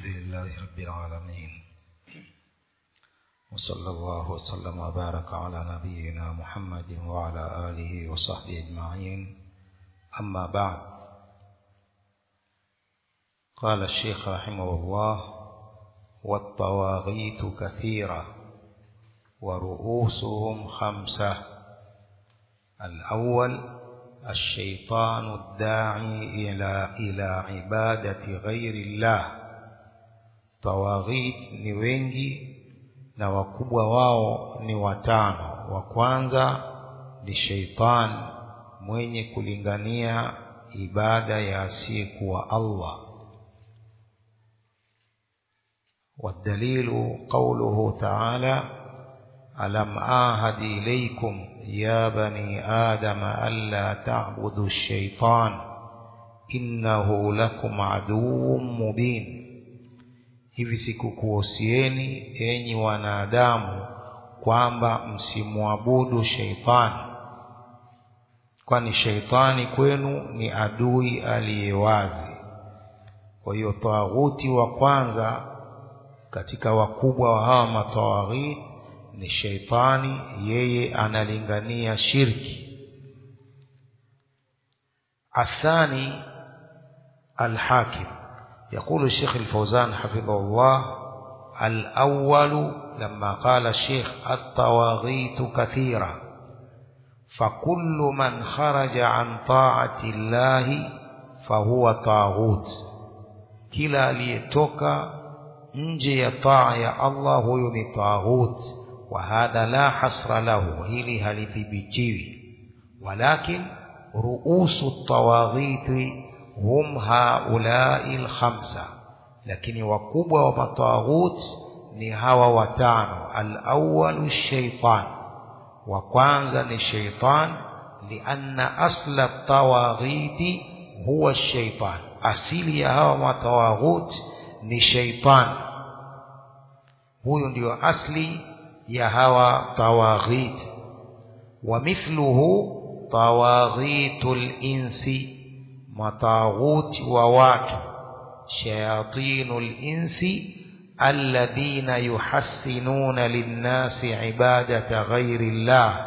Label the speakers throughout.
Speaker 1: الحمد لله رب العالمين وصلى الله وسلم وبارك على نبينا محمد وعلى آله وصحبه أجمعين. أما بعد، قال الشيخ رحمه الله: والطواغيت كثيرة ورؤوسهم 5. الأول الشيطان الداعي إلى عبادة غير الله. طواغيت ni wengi na wakubwa wao ni 5. Wa kwanza ni sheitan mwenye kulingania ibada ya asiyekuwa Allah. والدليل قوله تعالى: ألم أعهد إليكم يا بني آدم ألا تعبدوا الشيطان إنه لكم عدو مبين. Hivi sikukuhusieni enyi wanadamu kwamba msimwabudu sheitani, kwani sheitani kwenu ni adui aliyewazi. Kwa hiyo tawaghuti wa kwanza katika wakubwa wa hawa matawaghit ni sheitani, yeye analingania shirki. Athani الحاكم. يقول الشيخ الفوزان حفظه الله: الأول لما قال الشيخ الطواغيت كثيرة، فكل من خرج عن طاعة الله فهو طاغوت. كلا ليتوكا nje ya taa ya Allah huyo ni taghut. Wa hadha la hasra lahu, hili halithibitiwi. Walakin ruusu tawaghiti hum haulai 5, lakini wakubwa wa mataghut ni hawa 5. Al-awwalu shaytan, wa kwanza ni shaytan, lianna asla tawaghiti huwa shaytan. Asili ya hawa mataghut ni shaytan, huyo ndio asli ya hawa tawaghit. Wa mithluhu tawaghitul insi, mataghut wa watu, shayatinul insi alladhina yuhassinuna linnasi ibadata ghairi llah.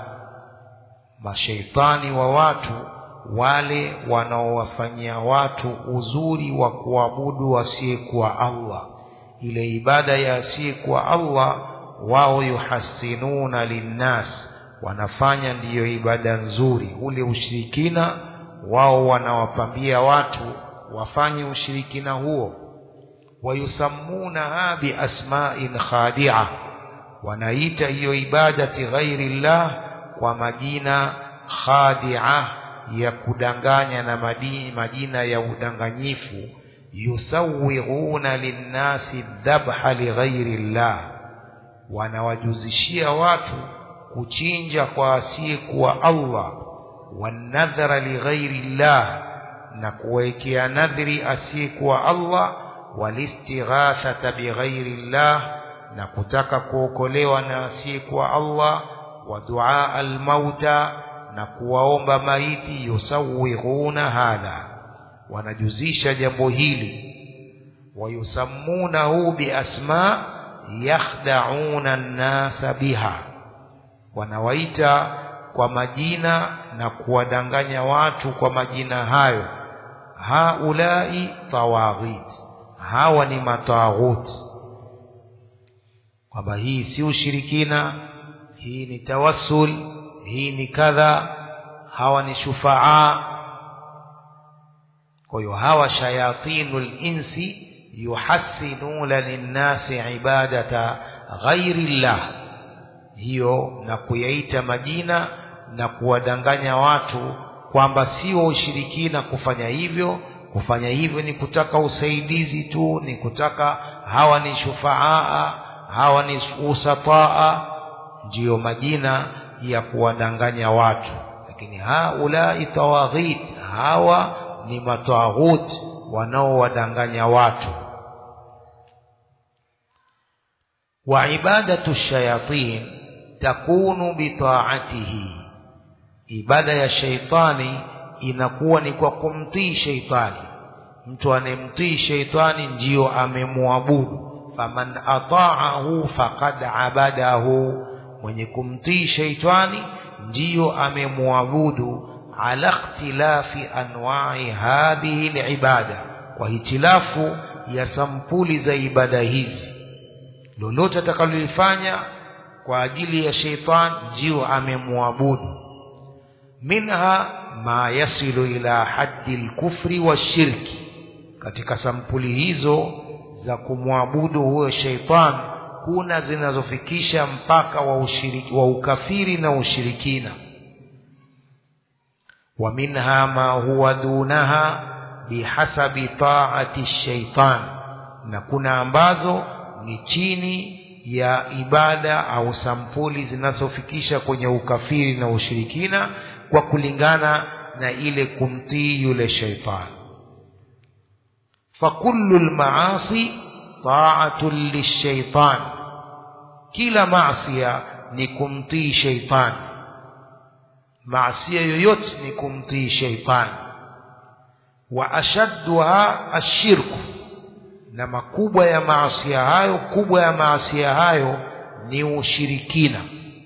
Speaker 1: Mashaitani wa watu wale wanaowafanyia watu uzuri wa kuabudu wasiyekuwa Allah, ile ibada ya asiyekuwa Allah wao yuhassinuna linnas, wanafanya ndiyo ibada nzuri. Ule ushirikina wao wanawapambia watu wafanye ushirikina huo. Wayusammunaha bi asma'in khadi'a, wanaita hiyo ibadati ghairi llah kwa majina khadi'a, ya kudanganya na majina ya udanganyifu. Yusawwighuna linnasi dhabha lighairi llah, wanawajuzishia watu kuchinja kwa asiyekuwa Allah. Wanadhara lighairi llah, na kuwekea nadhiri asiyekuwa Allah. Walistighathata bighairi llah, na kutaka kuokolewa na asiyekuwa Allah. Wa duaa almauta, na kuwaomba maiti. Yusawwighuna hadha, wanajuzisha jambo hili. Wayusammunahu biasma yakhda'una an-nasa biha, wanawaita kwa majina na kuwadanganya watu kwa majina hayo. Haulai tawaghit, hawa ni mataghut, kwamba hii si ushirikina, hii ni tawassul, hii ni kadha, hawa ni shufaa. Kwa hiyo hawa shayatinul insi yuhassinuna linnasi ibadata ghairi llah, hiyo na kuyaita majina na kuwadanganya watu kwamba sio ushirikina kufanya hivyo. Kufanya hivyo ni kutaka usaidizi tu, ni kutaka, hawa ni shufaa, hawa ni usataa, ndiyo majina ya kuwadanganya watu. Lakini haulai tawaghit, hawa ni mataghut wanaowadanganya watu. Wa ibadatu shayatin takunu bitaatihi, ibada ya shaitani inakuwa ni kwa kumtii shaitani. mtu anemtii shaitani ndio amemwabudu. Faman ata'ahu faqad abadahu, mwenye kumtii shaitani ndio amemwabudu. Ala ikhtilafi anwa'i hadhihi alibada, kwa hitilafu ya sampuli za ibada hizi. Lolote atakalolifanya kwa ajili ya shaitan ndio amemwabudu. Minha ma yasilu ila haddi al-kufri wa-shirki, katika sampuli hizo za kumwabudu huyo shaitan kuna zinazofikisha mpaka wa ukafiri na ushirikina. Wa minha ma huwa dunaha bihasabi ta'ati shaitan, na kuna ambazo ni chini ya ibada au sampuli zinazofikisha kwenye ukafiri na ushirikina kwa kulingana na ile kumtii yule shaitan. Fakullu almaasi ta'atun lishaitan, kila maasiya ni kumtii shaitan. Maasiya yoyote ni kumtii shaitan. Wa ashadduha ashirku, na makubwa ya maasiya hayo ni ushirikina.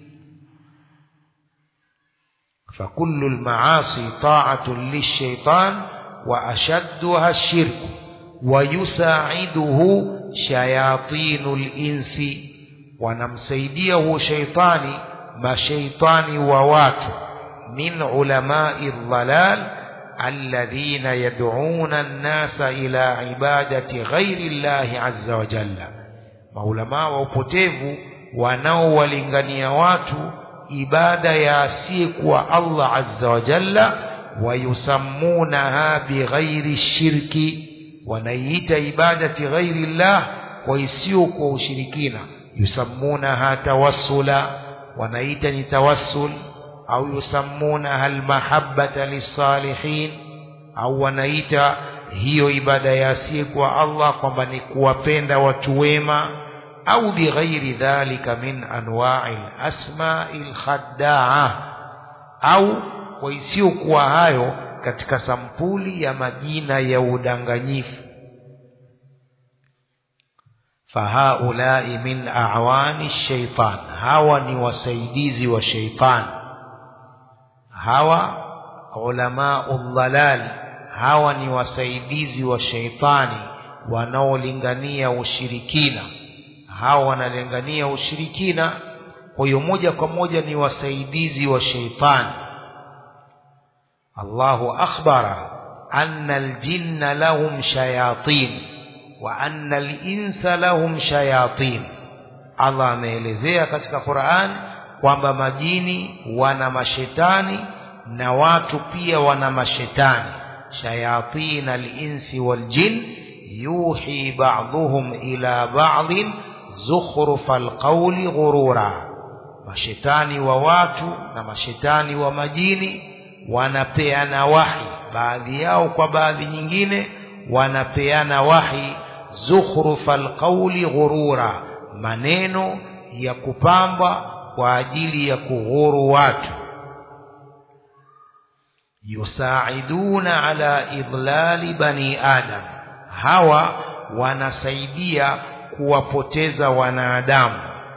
Speaker 1: فكل المعاصي طاعة للشيطان وأشدها الشرك ويساعده شياطين الإنس، ونمسيديه شيطاني ما شيطاني ووات من علماء الضلال الذين يدعون الناس إلى عبادة غير الله عز وجل. maulama wa upotevu wanaowalingania watu ibada ya asiyekuwa Allah azza wa jalla, wayusammunaha bighairi shirki, wanaita ibadati ghairi Allah kwa isiyo kwa ushirikina. Yusammunaha tawassula, wanaita ni tawassul, au yusammunaha almahabbata lissalihin, au wanaita hiyo ibada ya asiyekuwa Allah kwamba ni kuwapenda watu wema, au bighairi dhalika min anwa'il asma'il khadda'a, au kwa isiyokuwa hayo katika sampuli ya majina ya udanganyifu. Fahaulai min a'wani shaitan, hawa ni wasaidizi wa shaitan. Hawa ulama'ul dhalal, hawa ni wasaidizi wa shaitani wanaolingania ushirikina. Hawa wanalingania ushirikina, kwa hiyo moja kwa moja ni wasaidizi wa shaitani. Allahu akhbara anna aljinna lahum shayatin wa anna alinsa lahum shayatin. Allah ameelezea katika Qur'an kwamba majini wana mashetani na watu pia wana mashetani. Shayatin alinsi waljin yuhi ba'dhum ila ba'dhin zukhrufal qawli ghurura. Mashetani wa watu na mashetani wa majini wanapeana wahi, baadhi yao kwa baadhi nyingine wanapeana wahi. Zukhrufal qawli ghurura, maneno ya kupamba kwa ajili ya kughuru watu. Yusaiduna ala idlali bani adam, hawa wanasaidia kuwapoteza wanadamu.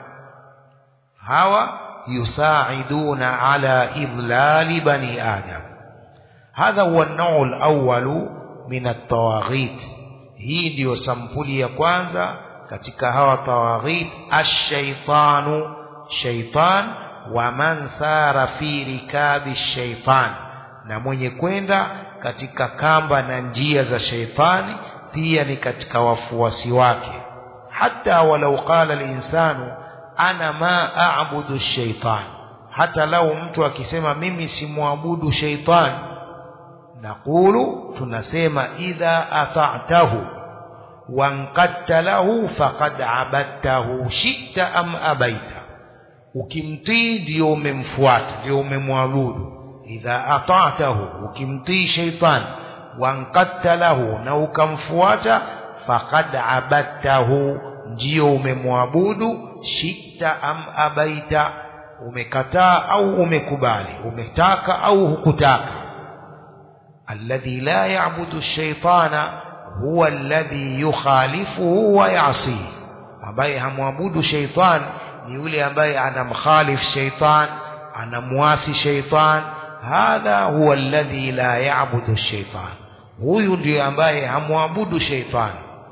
Speaker 1: Hawa yusaiduna ala idlali bani adam. Hadha huwa an-naw' al-awwal min at-tawaghit. Hii ndio sampuli ya kwanza katika hawa tawaghit. Ash-shaytanu, shaytan, wa man sara fi rikabi ash-shaytan, na mwenye kwenda katika kamba na njia za shaytani pia ni katika wafuasi wake. Hata walau qala al-insanu ana ma a'budu ash-shaytan, hata lau mtu akisema mimi simwabudu shaytan, naqulu, tunasema idha ata'tahu wanqadta lahu faqad abadtahu shi'ta am abaita. Ukimtii ndio umemfuata, ndio umemwabudu. Idha ata'tahu, ukimtii shaytan, wanqadta lahu, na ukamfuata, faqad abadtahu, ndio umemwabudu. Shi'ta am abaita, umekataa au umekubali, umetaka au hukutaka. Alladhi la ya'budu ash-shaytana huwa alladhi yukhalifuhu wa ya'sihi, ambaye hamwabudu shaitan ni yule ambaye anamkhalif shaitan, anamuasi shaitan. Hadha huwa alladhi la ya'budu shaitan, huyu ndiye ambaye hamwabudu shaitan.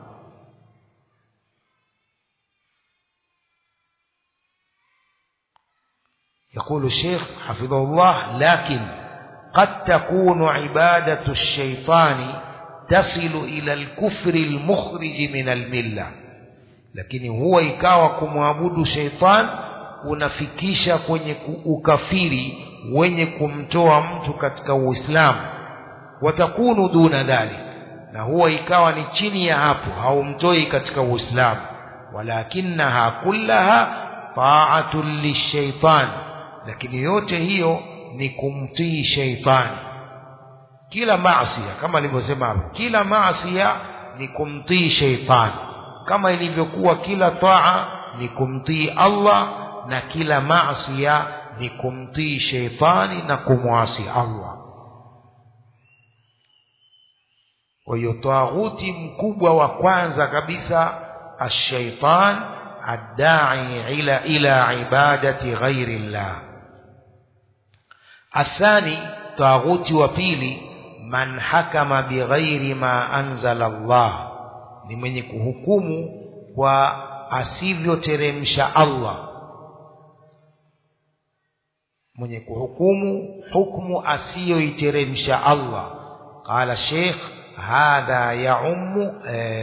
Speaker 1: يقول الشيخ حفظه الله: لكن قد تكون عبادة الشيطان تصل إلى الكفر المخرج من الملة، lakini huwa ikawa kumwabudu shaitan unafikisha kwenye ukafiri wenye kumtoa mtu katika Uislamu. Watakunu duna dhalik, na huwa ikawa ni chini ya hapo, haumtoi katika Uislamu. Walakinaha kullaha ta'atun lishaitan, lakini yote hiyo ni kumtii shaitani. Kila maasi, kama alivyosema hapo, kila maasi ni kumtii shaitani, kama ilivyokuwa kila taa ni kumtii Allah, na kila maasi ni kumtii shaitani na kumwasi Allah. Kwa hiyo taghuti mkubwa wa kwanza kabisa ash-shaytan ad-da'i ila ibadati ghairi Allah. Athani, taghuti wa pili, man hakama bighairi ma anzala Allah, ni mwenye kuhukumu kwa asivyoteremsha Allah, mwenye kuhukumu hukumu asiyoiteremsha Allah. Qala Sheikh: hadha ya'ummu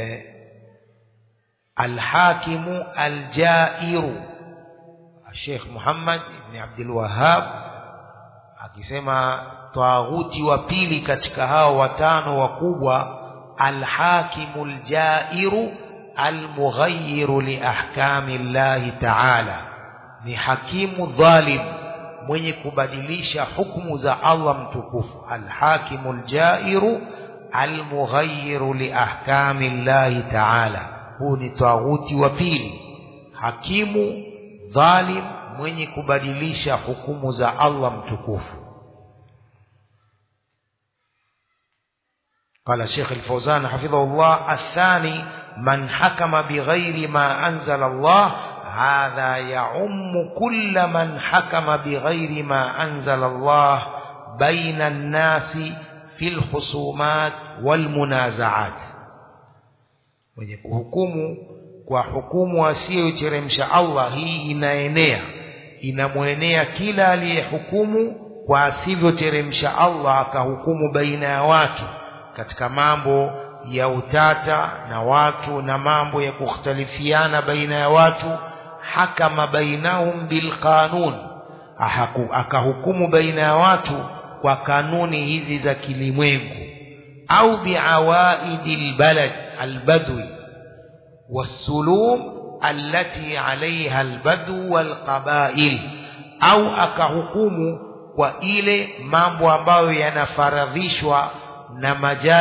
Speaker 1: al-hakimu al-ja'iru. Sheikh Muhammad ibn Abdul Wahhab akisema taghuti wa pili katika hao watano wakubwa, al-hakimu al-ja'iru al-mughayyiru li ahkami Allah ta'ala, ni hakimu dhalim mwenye kubadilisha hukumu za Allah mtukufu. Al-hakimu al-ja'iru al-mughayyiru li ahkami Allah ta'ala, huu ni taghuti wa pili, hakimu dhalim mwenye kubadilisha hukumu za Allah mtukufu. قال الشيخ الفوزان حفظه الله: الثاني من حكم بغير ما أنزل الله، هذا يعم كل من حكم بغير ما أنزل الله بين الناس في الخصومات والمنازعات. mwenye kuhukumu kwa hukumu asiyoiteremsha Allah, hii inamuenea kila aliyehukumu kwa asivyoteremsha Allah, akahukumu baina ya watu katika mambo ya utata na watu na mambo ya kukhtalifiana baina ya watu. Hakama bainahum bilqanun, akahukumu baina ya watu kwa kanuni hizi za kilimwengu, au biawaidil balad albadwi wasulum allati alaiha albadwu walqabail, au akahukumu kwa ile mambo ambayo yanafaradhishwa na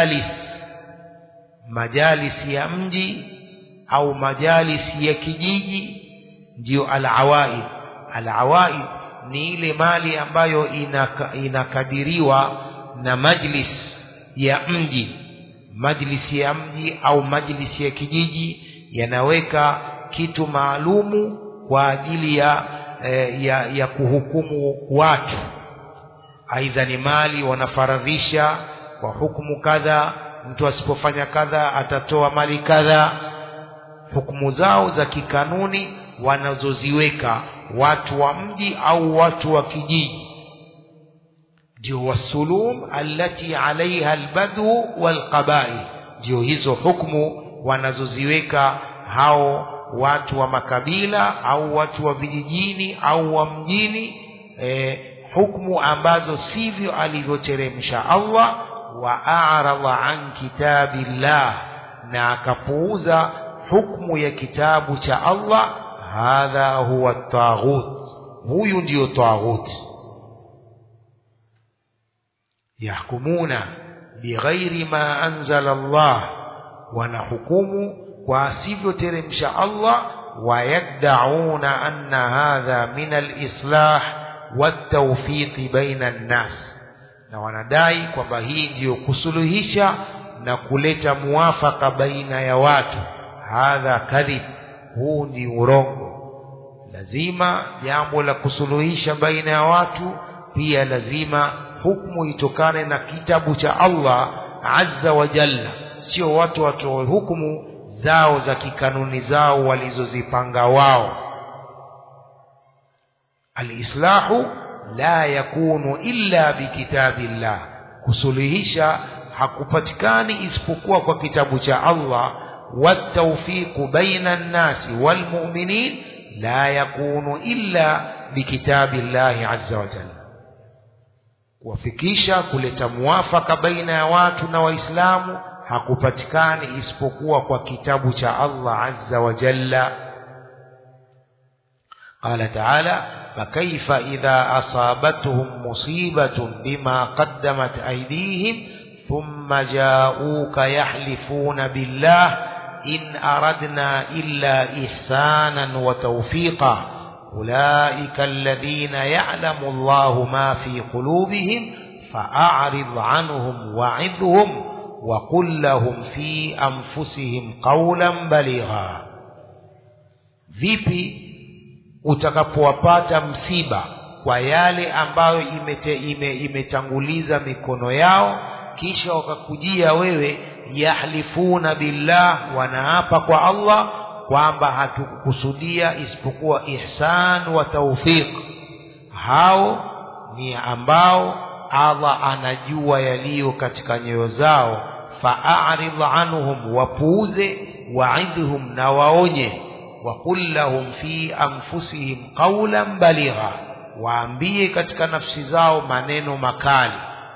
Speaker 1: majalis ya mji au majalis ya kijiji, ndio al-awaid. Al-awaid ni ile mali ambayo inakadiriwa na majlis ya mji. Majlis ya mji au majlis ya kijiji yanaweka kitu maalumu kwa ajili ya kuhukumu watu, aidha ni mali wanafaradhisha kwa hukumu kadha, mtu asipofanya kadha atatoa mali kadha. Hukumu zao za kikanuni wanazoziweka watu wa mji au watu wa kijiji, ndio wasulum allati alaiha albadwu walqabail, ndio hizo hukumu wanazoziweka hao watu wa makabila au watu wa vijijini au wa mjini, hukumu ambazo sivyo alivyoteremsha Allah. Wa a'rada an kitabillah, na akapuuza hukumu ya kitabu cha Allah. Hadha huwa at-taghut, huyu ndio taghut. Yahkumuna bighairi ma anzala Allah, wanahukumu kwa asivyoteremsha Allah. Wayad'una anna hadha min al-islah wat-tawfiq baina an-nas, na wanadai kwamba hii ndiyo kusuluhisha na kuleta muafaka baina ya watu. Hadha kadhib, huu ni urongo. Lazima jambo la kusuluhisha baina ya watu pia lazima hukumu itokane na kitabu cha Allah azza wa jalla, sio watu watoe hukumu zao za kikanuni zao walizozipanga wao. Al-islahu la yakunu illa bikitabillah, kusuluhisha hakupatikani isipokuwa kwa kitabu cha Allah. Wat-tawfiqu baina an-nasi wal-mu'minin la yakunu illa bikitabillahi azza wa jalla. Kuwafikisha kuleta muafaka baina ya watu na waislamu hakupatikani isipokuwa kwa kitabu cha Allah azza wa jalla. Qala ta'ala: fakaifa idha asabatuhum musibatun bima qaddamat aydihim thumma ja'uka yahlifuna billah in aradna illa ihsanan wa tawfiqa ulaika alladhina ya'lamu Allahu ma fi qulubihim fa'arid 'anhum wa'idhhum wa qul lahum fi anfusihim qawlan baligha. Vipi utakapowapata msiba kwa yale ambayo imetanguliza mikono yao, kisha wakakujia wewe, yahlifuna billah, wanaapa kwa Allah kwamba hatukukusudia isipokuwa ihsan wa tawfiq. Hao ni ambao Allah anajua yaliyo katika nyoyo zao. Fa'arid anhum, wapuuze, wa'idhhum, na waonye, wa qul lahum fi anfusihim qawlan baligha, waambie katika nafsi zao maneno makali.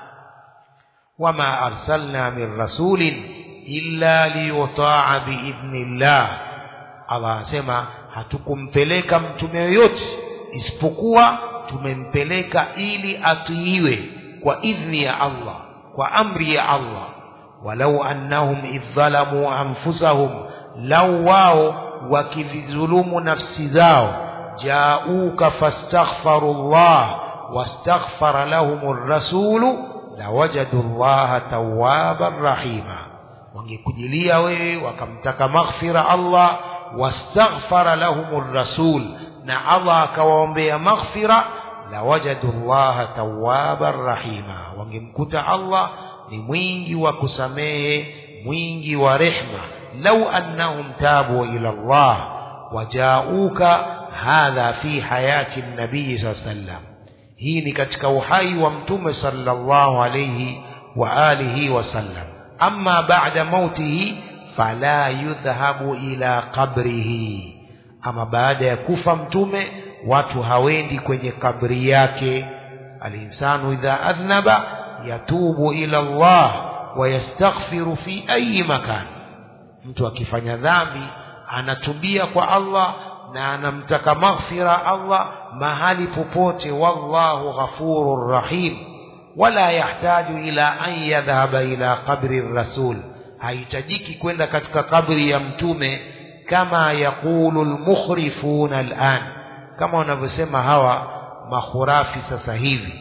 Speaker 1: Wama arsalna min rasulin illa liyuta'a biidhnillah, Allah anasema hatukumpeleka mtume yoyote isipokuwa tumempeleka ili atiiwe kwa idhni ya Allah, kwa amri ya Allah. Walau annahum idh-dhalamu anfusahum, law wao wakidhulumu nafsi zao, ja'uka fastaghfirullah wastaghfara lahumur rasulu lawajadu Allaha tawwaban rahima, wangekujilia wewe wakamtaka maghfira Allah, wastaghfara lahumur rasul, na Allah akawaombea maghfira, lawajadu Allaha tawwaban rahima, wangemkuta Allah ni mwingi wa kusamehe, mwingi wa rehma. Law annahum tabu ila Allah wajauka, hadha fi hayati an-nabii sallallahu alayhi wasallam, hii ni katika uhai wa mtume sallallahu alayhi wa alihi wasallam. Amma ba'da mautihi fala yudhhabu ila qabrihi, ama baada ya kufa mtume watu hawendi kwenye kabri yake. Al-insanu idha adhnaba yatubu ila Allah wa yastaghfiru fi ayi makan, mtu akifanya dhambi anatubia kwa Allah na anamtaka maghfira Allah mahali popote. Wallahu ghafurur rahim. Wala yahtaju ila an yadhhaba ila qabri rasul, haitajiki kwenda katika kabri ya mtume, kama yaqulu al-mukhrifuna al-an, kama wanavyosema hawa makhurafi sasa hivi.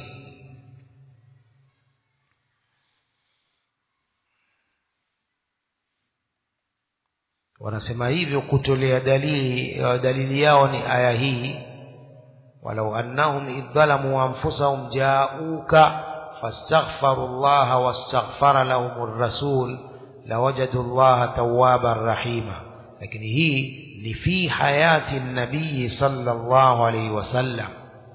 Speaker 1: Wanasema hivyo kutolea dalili yao ni aya hii: walau annahum idh-dhalamu anfusahum ja'uka fastaghfirullaha wastaghfara lahumur rasul lawajadu Allaha tawwaban rahima. Lakini hii ni fi hayati an-nabii sallallahu alayhi wasallam.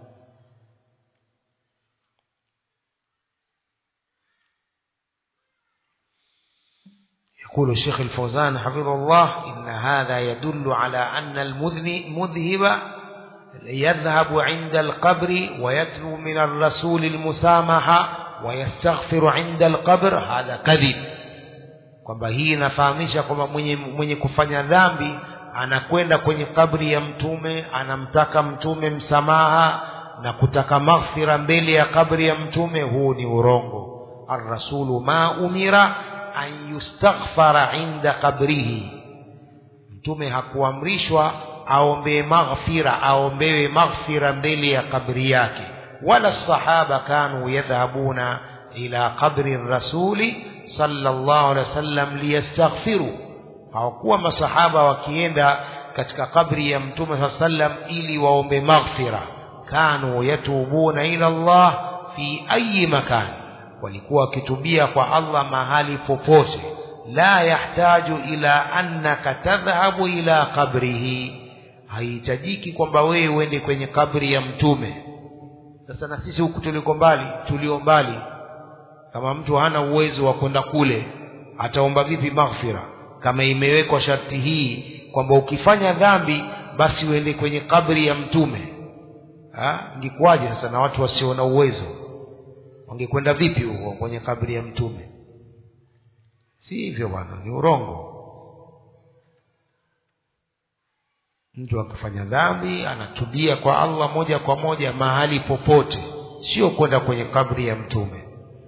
Speaker 1: يقول الشيخ الفوزان حفظه الله: إن هذا يدل على أن المذهب يذهب عند القبر ويطلب من الرسول المسامحة ويستغفر عند القبر، هذا كذب. kwamba hii inafahamisha kwamba mwenye kufanya dhambi anakwenda kwenye kabri ya mtume, anamtaka mtume msamaha na kutaka maghfira mbele ya kabri ya mtume. Huu ni urongo. Ar-rasulu ma umira an yustaghfara inda qabrihi, mtume hakuamrishwa aombewe maghfira mbele ya kabri yake. Wala sahaba kanu yadhhabuna ila qabri rasuli sallallahu alaihi wasallam liyastaghfiru. Hawakuwa masahaba wakienda katika kabri ya mtume sallallahu alaihi wasallam ili waombe maghfira. Kanu yatubuna ila Allah fi ayi makan, walikuwa wakitubia kwa Allah mahali popote. La yahtaju ila annaka tadhhabu ila qabrihi, haihitajiki kwamba wewe uende kwenye kabri ya mtume. Sasa na sisi huku tulio mbali, kama mtu hana uwezo wa kwenda kule, ataomba vipi maghfira kama imewekwa sharti hii kwamba ukifanya dhambi basi uende kwenye kabri ya mtume? Ingekuwaje sasa na watu wasio na uwezo? Wangekwenda vipi huko kwenye kabri ya mtume? Si hivyo bwana, ni urongo. Mtu akifanya dhambi anatubia kwa Allah moja kwa moja mahali popote, sio kwenda kwenye kabri ya mtume.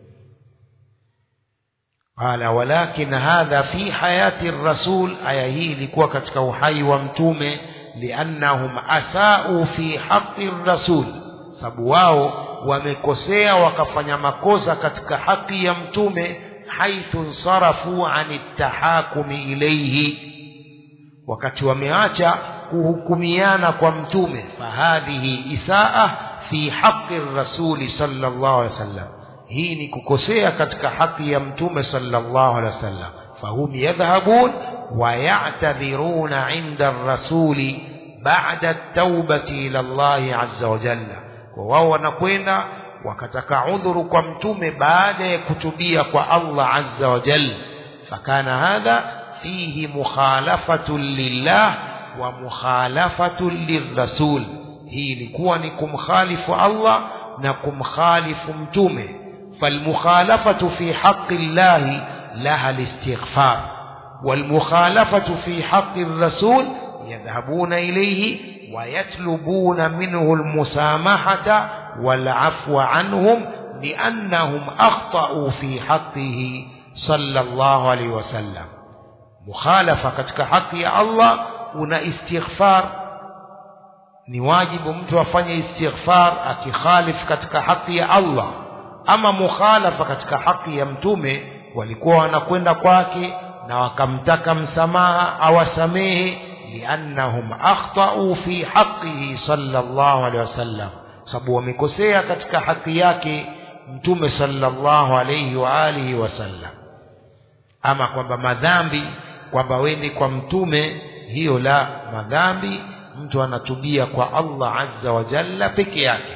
Speaker 1: Qala walakin hadha fi hayati rasul, aya hii ilikuwa katika uhai wa mtume. Liannahum asau fi haqqi rasul, sababu wao wamekosea wakafanya makosa katika haki ya mtume. Haithu sarafu ani tahakumi ilayhi, wakati wameacha kuhukumiana kwa mtume. Fahadhihi isaa fi haqqi rasuli sallallahu alaihi wasallam, hii ni kukosea katika haki ya mtume sallallahu alaihi wasallam. Fahum yadhhabun wa ya'tadhiruna 'inda ar-rasuli ba'da at-taubati ila Allah azza wa jalla, kwa wao wanakwenda wakataka udhuru kwa mtume baada ya kutubia kwa Allah azza wa jalla. Fakana hadha fihi mukhalafatun lillah wa mukhalafatun lirrasul, hii ilikuwa ni kumkhalifu Allah na kumkhalifu mtume. فالمخالفة في حق الله لها الاستغفار، والمخالفة في حق الرسول يذهبون إليه ويطلبون منه المسامحة والعفو عنهم لأنهم أخطأوا في حقه صلى الله عليه وسلم. مخالفة katika haki ya Allah una istighfar, ni wajibu mtu afanye istighfar akikhalif katika haki ya Allah. Ama mukhalafa katika haki ya mtume, walikuwa wanakwenda kwake na wakamtaka msamaha awasamehe, liannahum akhtau fi haqqihi sallallahu alaihi wasallam, sababu wamekosea katika haki yake mtume sallallahu alaihi wa alihi wasallam. Ama kwamba madhambi kwamba wende kwa mtume, hiyo la. Madhambi mtu anatubia kwa Allah azza wa jalla peke yake.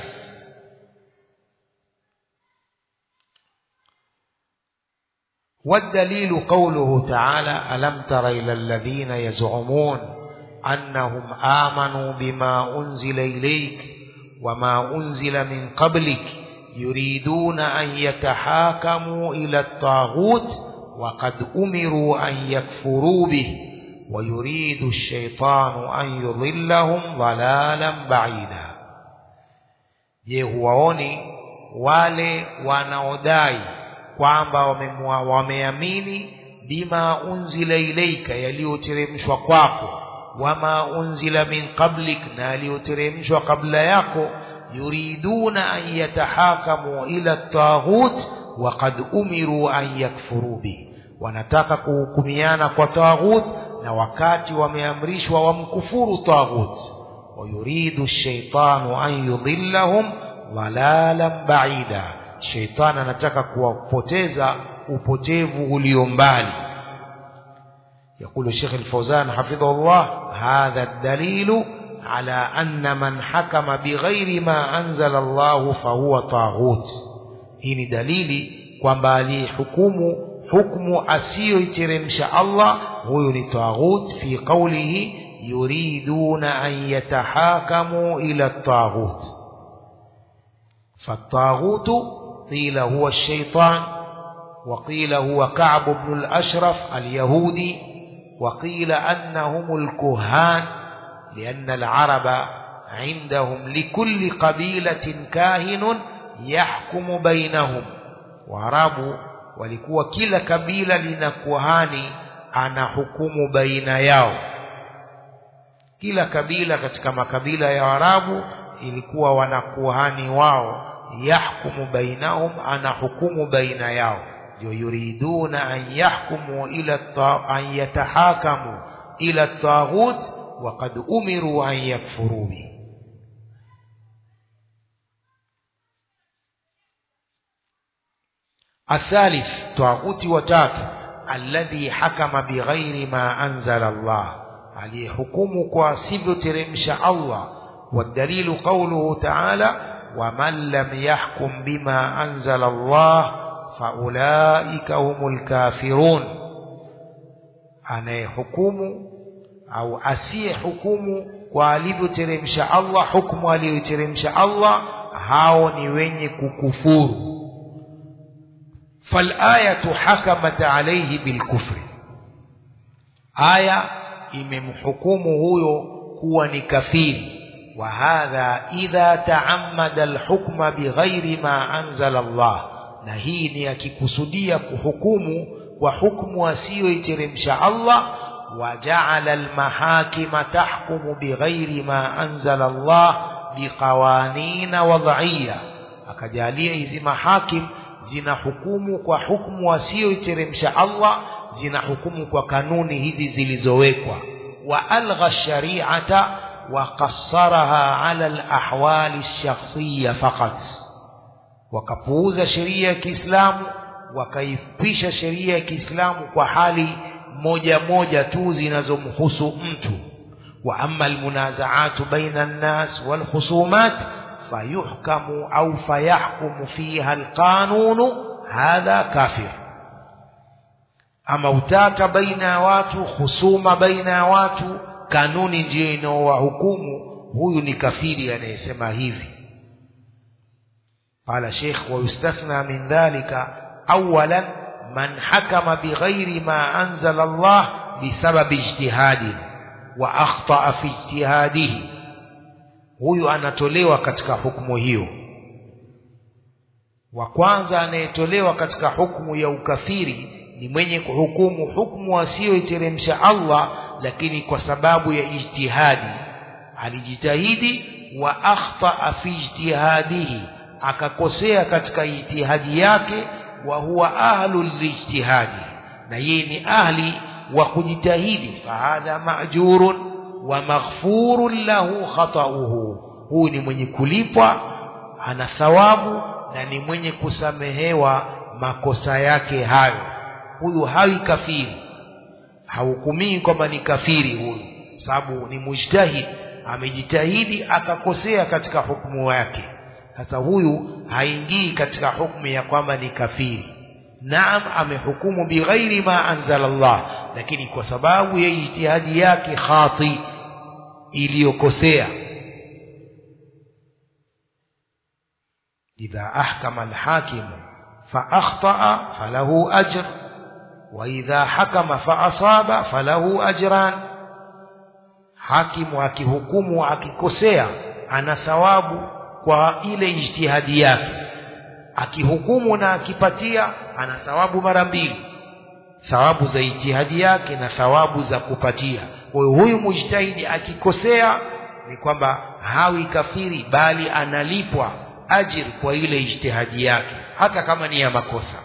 Speaker 1: والدليل قوله تعالى: ألم تر إلى الذين يزعمون أنهم آمنوا بما أنزل إليك وما أنزل من قبلك يريدون أن يتحاكموا إلى الطاغوت وقد أمروا أن يكفروا به ويريد الشيطان أن يضلهم ضلالا بعيدا. يهووني wale wanaodai kwamba wameamini bima unzila ilaika, yaliyoteremshwa kwako, wama unzila min qablik, na yaliyoteremshwa kabla yako. Yuriduna an yatahakamu ila taghut wa qad umiru an yakfuru bi, wanataka kuhukumiana kwa taghut na wakati wameamrishwa wamkufuru taghut. Wa yuridu ash-shaytanu an yudhillahum dhalalan ba'ida, shaytan anataka kuwapoteza upotevu ulio mbali. يقول الشيخ الفوزان حفظه الله: هذا الدليل على أن من حكم بغير ما أنزل الله فهو طاغوت. هي دليل kwamba alihukumu hukumu asiyoiteremsha Allah, huyo ni taghut. Fi qawlihi yuriduna an yatahakamu ila at-taghut. فالطاغوت قيل هو الشيطان، وقيل هو كعب بن الأشرف اليهودي، وقيل أنهم الكهان، لأن العرب عندهم لكل قبيلة كاهن يحكم بينهم. وعرب walikuwa kila kabila lina kuhani anahukumu baina yao. Kila kabila katika makabila ya Arabu ilikuwa wana kuhani wao, yahkumu bainahum, anahukumu baina yao. yuriduna an yahkumu an yatahakamu ila at-taghut wa qad umiru an yakfuru bi. الثالث طاغوت وتات الذي حكم بغير ما أنزل الله عليه حكم كواسب ترمش الله. والدليل قوله تعالى ومن لم يحكم بما أنزل الله فأولئك هم الكافرون. أنا حكم أو أسي حكم والب ترمش الله حكم والب ترمش الله هاوني وين ككفور. فالآية حكمت عليه بالكفر. آية imemhukumu huyo kuwa ni kafiri. Wa hadha idha ta'ammada al-hukma bighairi ma anzala Allah, na hii ni akikusudia kuhukumu kwa hukumu asiyoiteremsha Allah. Wa ja'ala al-mahakima tahkumu bighairi ma anzala Allah biqawanina wad'iyya, akajalia hizi mahakim zina hukumu kwa hukumu asiyoiteremsha Allah, zina hukumu kwa kanuni hizi zilizowekwa. Wa algha shari'ata wa qassaraha ala al-ahwali ash-shakhsiyya faqat, wakapuuza sheria ya Kiislamu wakaipisha sheria ya Kiislamu kwa hali moja moja tu zinazomhusu mtu. Wa amma al-munazaatu baina an-nas wal khusumat fayuhkamu au fayahkumu fiha al-qanun hadha kafir. Ama utata baina ya watu, khusuma baina ya watu, kanuni ndiyo inaowahukumu, huyu ni kafiri anayesema hivi. Qala Sheikh wa yustathna min dhalika awalan man hakama bighairi ma anzala Allah bisababi ijtihadi wa akhta'a fi ijtihadihi, huyu anatolewa katika hukumu hiyo. Wa kwanza anayetolewa katika hukumu ya ukafiri ni mwenye kuhukumu hukumu asiyoiteremsha Allah, lakini kwa sababu ya ijtihadi, alijitahidi. Wa akhta'a fi ijtihadihi, akakosea katika ijtihadi yake. Wa huwa ahlul ijtihadi, na yeye ni ahli wa kujitahidi. Fahadha ma'jurun wa maghfurun lahu khata'uhu, huyu ni mwenye kulipwa, ana thawabu na ni mwenye kusamehewa makosa yake hayo. Huyu hawi kafiri, hahukumii kwamba ni kafiri huyu, sababu ni mujtahid, amejitahidi akakosea katika hukumu yake. Sasa huyu haingii katika hukumu ya kwamba ni kafiri. Naam, amehukumu bighairi ma anzala Allah, lakini kwa sababu ya ijtihadi yake khati, iliyokosea. Idha ahkama al-hakim fa akhta'a falahu ajr, wa idha hakama fa asaba falahu ajran. Hakimu akihukumu akikosea ana thawabu kwa ile ijtihadi yake, akihukumu na akipatia ana thawabu mara mbili, thawabu za ijtihadi yake na thawabu za kupatia. Kwa hiyo huyu mujtahidi akikosea ni kwamba hawi kafiri, bali analipwa ajir kwa ile ijtihadi yake, hata kama ni ya makosa.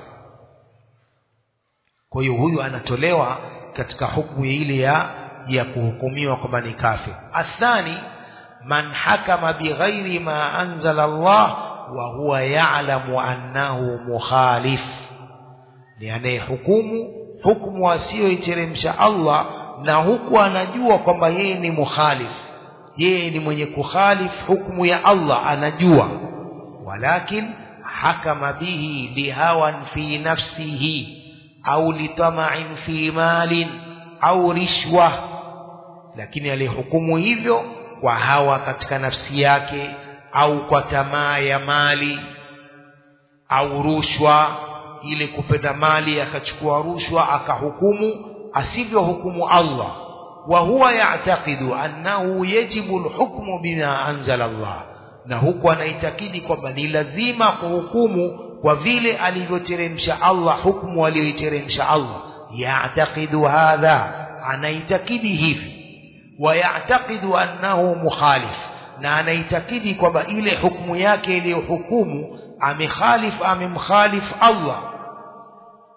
Speaker 1: Kwa hiyo huyu anatolewa katika hukumu ile ya kuhukumiwa kwamba ni kafir. Athani man hakama bighairi ma anzala Allah wa huwa ya'lamu annahu mukhalif, ni anayehukumu hukumu asiyoiteremsha Allah na huku anajua kwamba yeye ni mukhalif, yeye ni mwenye kukhalif hukumu ya Allah, anajua. Walakin hakama bihi bihawan fi nafsihi au litama'in fi malin au rishwa, lakini alihukumu hivyo kwa hawa katika nafsi yake, au kwa tamaa ya mali, au rushwa, ile kupenda mali akachukua rushwa akahukumu asivyo hukumu Allah. Wa huwa ya'taqidu annahu yajibu al-hukmu bima anzala Allah, na huku anaitakidi kwamba ni lazima kuhukumu kwa vile alivyoteremsha Allah, hukumu aliyoiteremsha Allah. Ya'taqidu hadha, anaitakidi hivi. Wa ya'taqidu annahu mukhalif, na anaitakidi kwamba ile hukumu yake iliyohukumu amemkhalif Allah.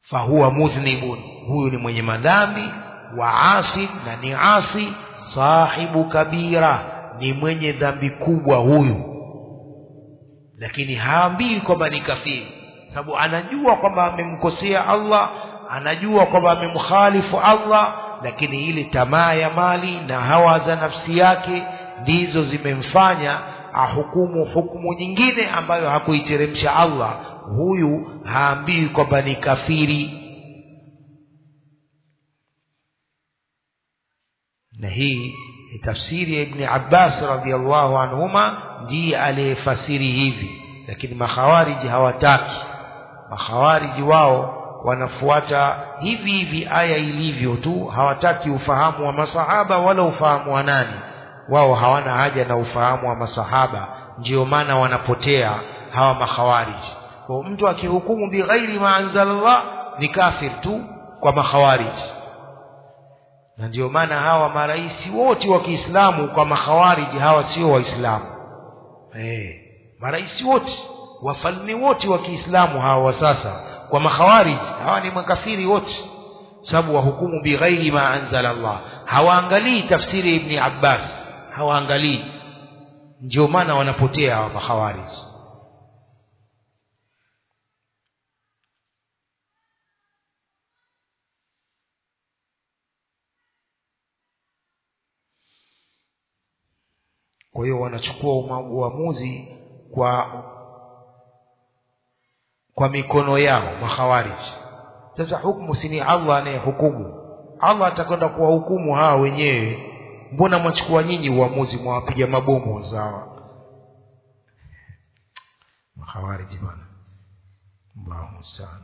Speaker 1: fahuwa mudhnibun, huyu ni mwenye madhambi, wa asi, na ni asi, sahibu kabira, ni mwenye dhambi kubwa huyu. Lakini haambii kwamba ni kafiri, sababu anajua kwamba amemkosea Allah, anajua kwamba amemkhalifu Allah, lakini ile tamaa ya mali na hawa za nafsi yake ndizo zimemfanya ahukumu hukumu nyingine ambayo hakuiteremsha Allah. Huyu haambii kwamba ni kafiri. Na hii ni tafsiri ya Ibn Abbas radhiyallahu anhuma, ndiye aliyefasiri hivi. Lakini makhawariji hawataki. Makhawariji wao wanafuata hivi hivi aya ilivyo tu, hawataki ufahamu wa masahaba wala ufahamu wa nani. Wao hawana haja na ufahamu wa masahaba, ndio maana wanapotea hawa makhawariji. Kwa mtu akihukumu bighairi ma anzalallah ni kafir tu kwa makhawariji. Na ndio maana hawa maraisi wote wa Kiislamu kwa makhawariji hawa sio waislamu. Maraisi wote, wafalme wote wa Kiislamu hawa sasa kwa makhawariji hawa ni makafiri wote, sababu wahukumu bighairi ma anzalallah. Hawaangalii tafsiri Ibn Abbas, hawaangalii. Ndio maana wanapotea hawa makhawariji. Kwa hiyo wanachukua uamuzi kwa mikono yao makhawariji. Sasa hukumu si ni Allah anayehukumu? Allah atakwenda kuwahukumu hawa wenyewe. Mbona mwachukua nyinyi uamuzi, mwapiga mabomu sawa? Makhawariji bwana, Allahu musta'an.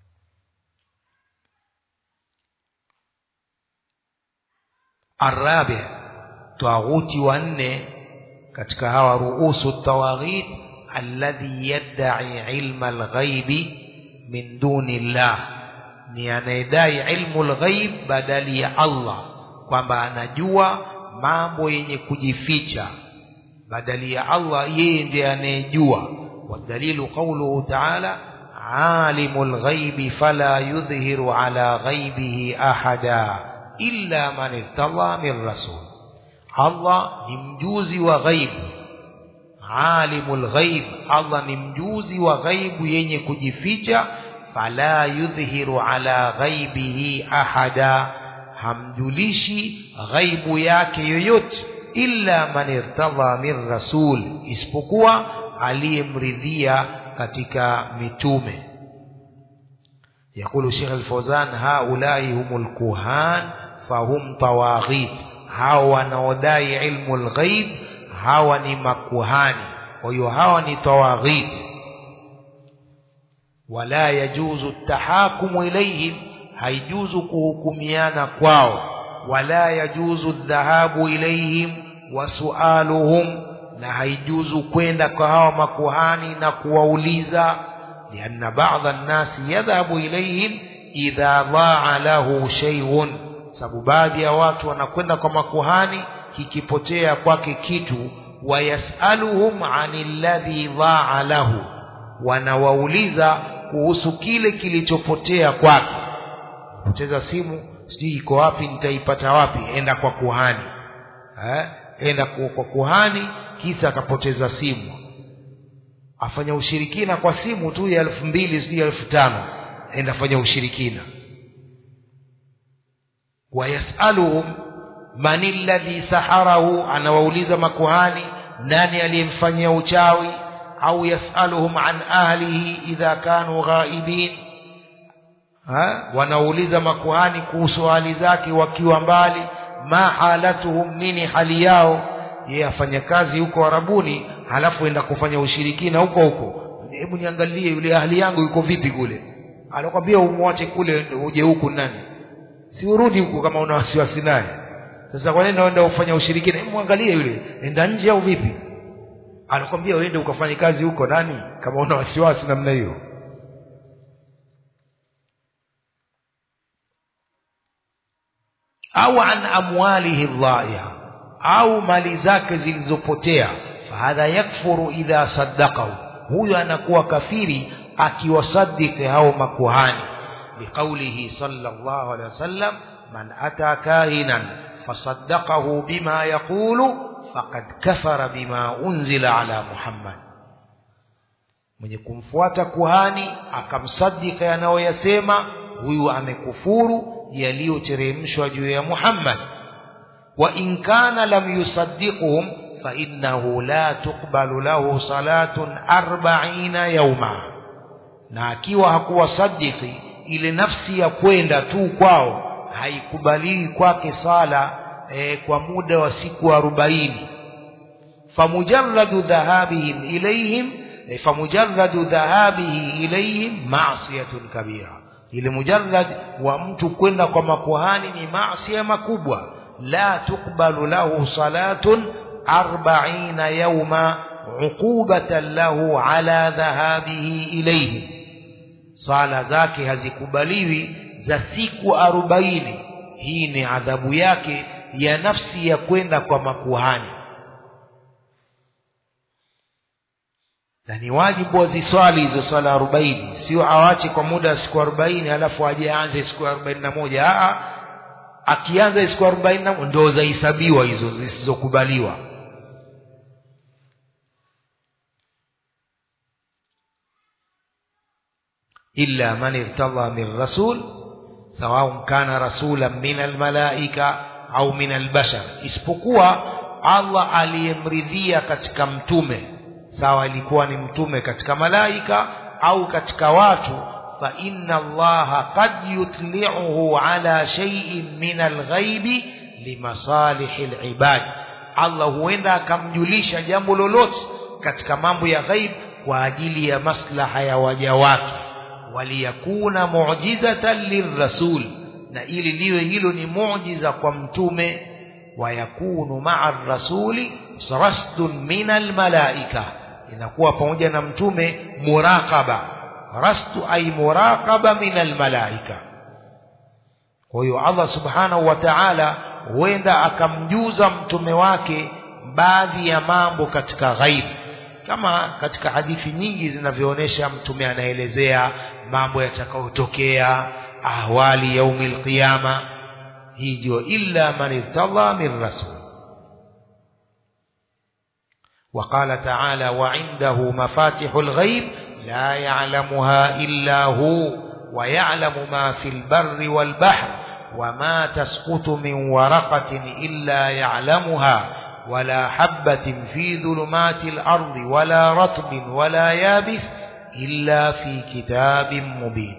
Speaker 1: Arabi, tawaghuti wanne katika hawa ruusu tawaghit, alladhi yadda'i ilma al-ghaibi min duni Allah, ni anayedai ilmu al-ghaib badali ya Allah, kwamba anajua mambo yenye kujificha badali ya Allah, yeye ndiye anayejua. Wadalilu qawluhu ta'ala, alimul ghaibi fala yudhhiru ala ghaibihi ahada illa man irtadha min rasul. Allah ni mjuzi wa ghaibu, alimul ghaib, Allah ni mjuzi wa ghaibu yenye kujificha. Fala yudhhiru ala ghaibihi ahada, hamjulishi ghaibu yake yoyote, illa man irtadha min rasul, isipokuwa aliyemridhia katika mitume. Yakulu Sheikh Al-Fawzan, haulai humul kuhan fahum tawaghit, hawa wanaodai ilmu al-ghaib hawa ni makuhani, kwa hiyo hawa ni tawaghit. Wala yajuzu tahakumu ilayhim, haijuzu kuhukumiana kwao. Wala yajuzu dhahabu ilayhim wa sualuhum, na haijuzu kwenda kwa hawa makuhani na kuwauliza. Lianna ba'dha an-nasi yadhabu ilayhim idha dha'a lahu shay'un, sababu baadhi ya watu wanakwenda kwa makuhani kikipotea kwake kitu. Wayasaluhum 'anil ladhi dha'a lahu, wanawauliza kuhusu kile kilichopotea kwake. Poteza simu, sijui iko wapi, nitaipata wapi? Enda kwa kuhani. Enda kwa kuhani, kisa akapoteza simu. Afanya ushirikina kwa simu tu ya 2000 sijui 1500, enda fanya ushirikina. Wayasaluhum manil ladhi saharahu, anawauliza makuhani nani aliyemfanyia uchawi. Au yasaluhum an ahlihi idha kanu ghaibin, wanauliza makuhani kuhusu hali zake wakiwa mbali. Ma halatuhum, nini hali yao? Yeye afanya kazi huko Arabuni, halafu enda kufanya ushirikina huko huko. Hebu niangalie yule ahli yangu yuko vipi kule. Anakuambia umwache kule uje huku, nani? Si urudi huko kama una wasiwasi naye. Sasa kwa nini unaenda ufanya ushirikina? Hebu muangalie yule, enda nje au vipi? Anakuambia uende ukafanye kazi huko, nani? Kama una wasiwasi namna hiyo. Au an amwalihi dhai'a, au mali zake zilizopotea. Fahadha yakfuru idha saddaqahu, huyo anakuwa kafiri akiwasadiki hao makuhani. لقوله صلى الله عليه وسلم من أتى كاهنا فصدقه بما يقول فقد كفر بما أنزل على محمد. mwenye kumfuata kuhani akamsadika yanayoyasema, huyu amekufuru yaliyoteremshwa juu ya Muhammad. wa in kana lam yusaddiquhum fa innahu la tuqbalu lahu salatun 40 yawma, na akiwa hakuwasadiki ile nafsi ya kwenda tu kwao haikubaliwi kwake sala kwa muda wa siku 40. famujarradu dhahabihim ilayhim ma'siyatun kabira, ile mujarrad wa mtu kwenda kwa makuhani ni maasiya makubwa. la tuqbalu lahu salatun 40 yawma uqubatan lahu ala dhahabihi ilayhim, sala zake hazikubaliwi za siku 40. hii ni adhabu yake ya nafsi ya kwenda kwa makuhani. na ni wajibu aziswali hizo sala 40, sio awache kwa muda siku 40 alafu aje aanze siku 41. akianza siku 40 ndio zahesabiwa hizo zisizokubaliwa. illa man irtadha min rasul sawa kana rasulan min almalaika au min albashar, isipokuwa Allah aliyemridhia katika mtume, sawa ilikuwa ni mtume katika malaika au katika watu. fa inna Allaha qad yutli'uhu ala shay'in min alghaibi limasalihil ibad, Allah huenda akamjulisha jambo lolote katika mambo ya ghaib kwa ajili ya maslaha ya waja wake. waliyakuna mu'jizatan lirrasul, na ili liwe hilo ni muujiza kwa mtume. wayakunu ma'a rasuli rasdun min almalaika, inakuwa pamoja na mtume muraqaba. rasdu ay muraqaba min almalaika. kwa hiyo Allah subhanahu wa ta'ala huenda akamjuza mtume wake baadhi ya mambo katika ghaib, kama katika hadithi nyingi zinavyoonyesha mtume anaelezea mambo yatakayotokea, ahwali yaumil qiyama. hii ndio illa man irtadha min rasul. وقال تعالى وعنده مفاتح الغيب لا يعلمها إلا هو ويعلم ما في البر والبحر وما تسقط من ورقة إلا يعلمها ولا حبة في ظلمات الأرض ولا رطب ولا يابس إلا في كتاب مبين.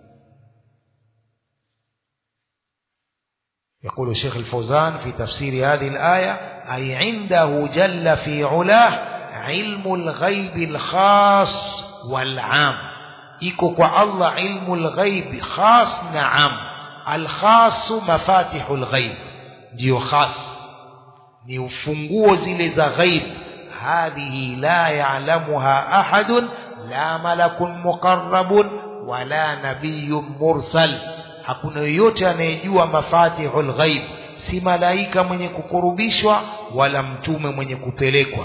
Speaker 1: يقول الشيخ الفوزان في تفسير هذه الآية أي عنده جل في علاه علم الغيب الخاص والعام. iko kwa Allah ilmu al-ghaib khas na am. Al-khas mafatihul ghaib, ndio khas, ni ufunguo zile za ghaib. hadhihi la ya'lamuha ahadun la malakun muqarrabun wala nabiyyun mursal, hakuna yoyote anayejua mafatihul ghaib, si malaika mwenye kukurubishwa wala mtume mwenye kupelekwa.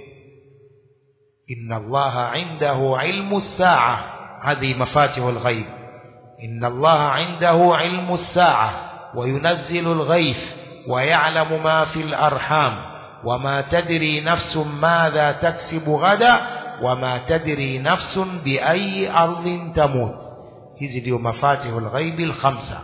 Speaker 1: inna Allaha indahu ilmu as-sa'a, hadhi mafatihul ghaib. inna Allaha indahu ilmu as-sa'a wa yunazzilu al-ghayth wa ya'lamu ma fil arham wa ma tadri nafsun madha taksibu ghada wa ma tadri nafsun bi ayyi ardhin tamut. hizi ndio mafatihul ghaib al-khamsa.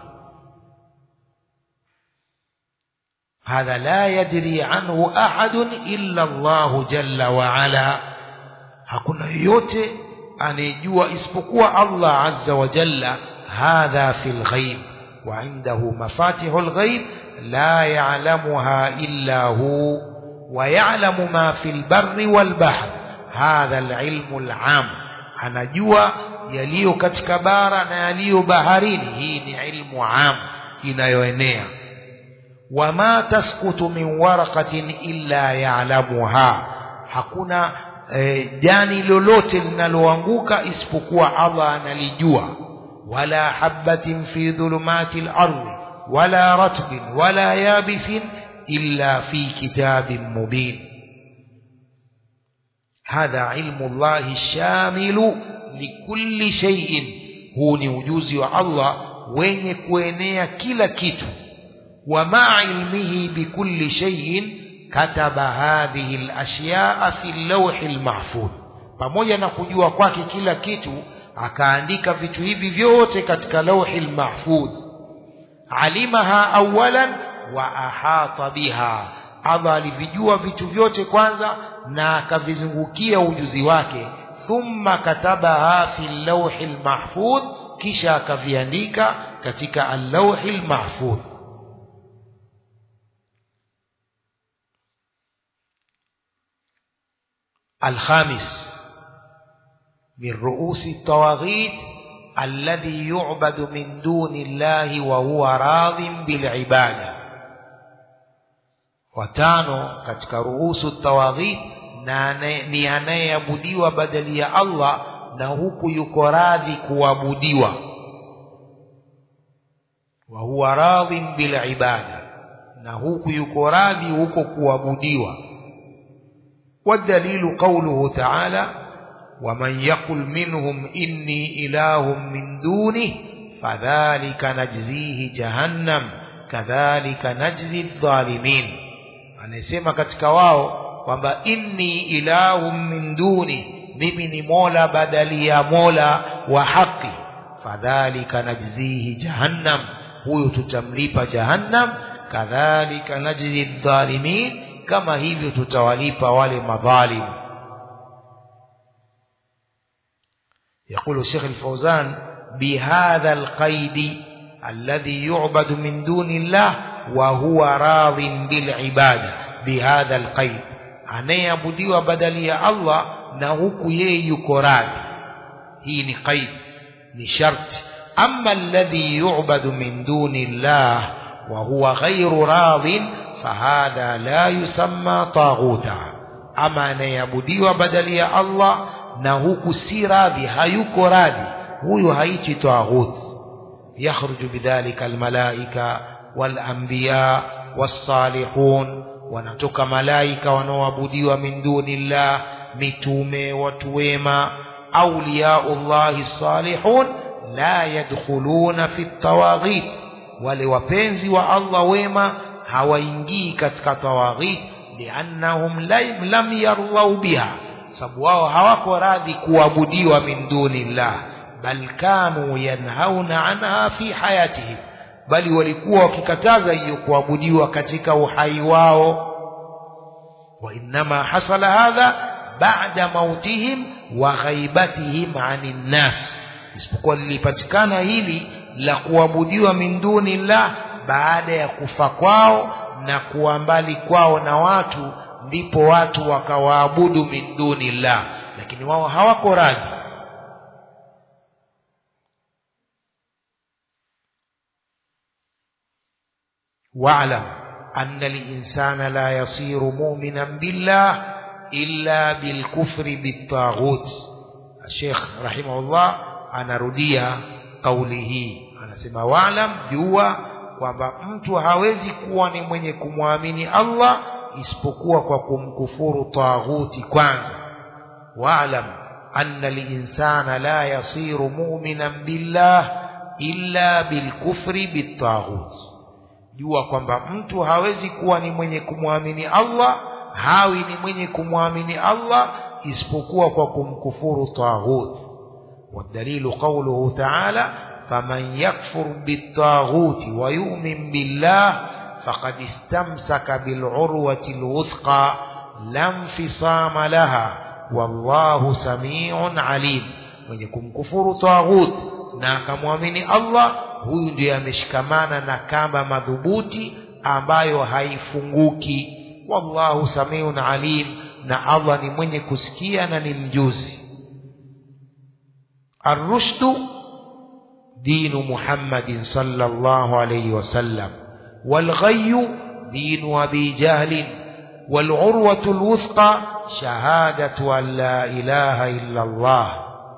Speaker 1: هذا لا يدري عنه أحد إلا الله جل وعلا, hakuna yote anejua isipokuwa Allah azza wa jalla. hadha fil ghaib wa indahu mafatihul ghaib la ya'lamuha illa hu wa ya'lamu ma fil barri wal bahr. hadha al-ilmu al-'am, anajua yaliyo katika bara na yaliyo baharini. hii ni ilmu 'am inayoenea. wama tasqutu min waraqatin illa ya'lamuha, hakuna jani lolote linaloanguka isipokuwa Allah analijua. wala habatin fi dhulumatil ardi wala ratbin wala yabisin illa fi kitabin mubin. hadha ilmu Allahi shamilu likulli shay'in huu ni ujuzi wa Allah wenye kuenea kila kitu. Wa ma'a ilmihi bikulli shay'in kataba hadhihi al-ashya'a fi al-lawh al-mahfuz, pamoja na kujua kwake kila kitu akaandika vitu hivi vyote katika lawh al-mahfuz. Alimaha awalan wa ahata biha, Allah alivijua vitu vyote kwanza na akavizungukia ujuzi wake. Thumma katabaha fi al-lawh al-mahfuz, kisha akaviandika katika al-lawh al-mahfuz. الخامس من رؤوس الطواغيت الذي يعبد من دون الله وهو راض بالعبادة. watano katika ruhusu tawaghit ni anayeabudiwa badali ya Allah na huku yuko radhi kuabudiwa. wa huwa radhin bil ibada, na huku yuko radhi huko kuabudiwa. والدليل قوله تعالى ومن يقل منهم إني إله من دونه فذلك نجزيه جهنم كذلك نجزي الظالمين. anasema katika wao kwamba inni ilahum min duni, mimi ni mola badali ya mola wa haki. fadhalika najzihi jahannam, huyo tutamlipa jahannam. kadhalika najzi dhalimin, kama hivyo tutawalipa wale madhalim. يقول الشيخ الفوزان بهذا القيد الذي يعبد من دون الله وهو راض بالعبادة. بهذا القيد anayeabudiwa badali ya Allah na huku yeye yuko radhi, hii ni qaid, ni sharti. amma alladhi yu'badu min duni Allah wa huwa ghayru radin fahadha la yusamma taghuta. ama anayeabudiwa badali ya Allah na huku si radhi, hayuko radhi, huyu haitwi taghut. yakhruju bidhalika almalaika walanbiya wassalihun, wanatoka malaika wanaoabudiwa min dunillah, mitume, watu wema. awliyaullahi salihun la yadkhuluna fi tawaghit, wale wapenzi wa Allah wema hawaingii katika tawaghit. liannahum lam yarlau biha, sababu wao hawako radhi kuabudiwa min dunillah. bal kanu yanhauna anha fi hayatihim, bali walikuwa wakikataza hiyo kuabudiwa katika uhai wao. wa inma hasala hadha ba'da mautihim wa ghaibatihim 'anil nas, isipokuwa lilipatikana hili la kuabudiwa min dunillah baada ya kufa kwao na kuwa mbali kwao na watu, ndipo watu wakawaabudu min dunillah, lakini wao hawako radhi. wa'lam anna al-insana la yasiru mu'minan billah illa bil kufri bit taghut. Sheikh rahimahullah anarudia kauli hii, anasema wa'lam, jua kwamba mtu hawezi kuwa ni mwenye kumwamini Allah isipokuwa kwa kumkufuru taghuti kwanza. wa'lam anna al-insana la yasiru mu'minan billah illa bil kufri bit taghut. jua kwamba mtu hawezi kuwa ni mwenye kumwamini Allah, hawi ni mwenye kumwamini Allah isipokuwa kwa kumkufuru taghut. والدليل قوله تعالى فمن يكفر بالطاغوت ويؤمن بالله فقد استمسك بالعروة الوثقى لا انفصام لها والله سميع عليم. mwenye kumkufuru taghut na akamwamini Allah, huyu ndiye ameshikamana na kamba madhubuti ambayo haifunguki. wallahu samiun alim, na Allah ni mwenye kusikia na ni mjuzi. الرشد دين محمد صلى الله عليه وسلم، والغي دين أبي جهل، والعروة الوثقى شهادة أن لا إله إلا الله.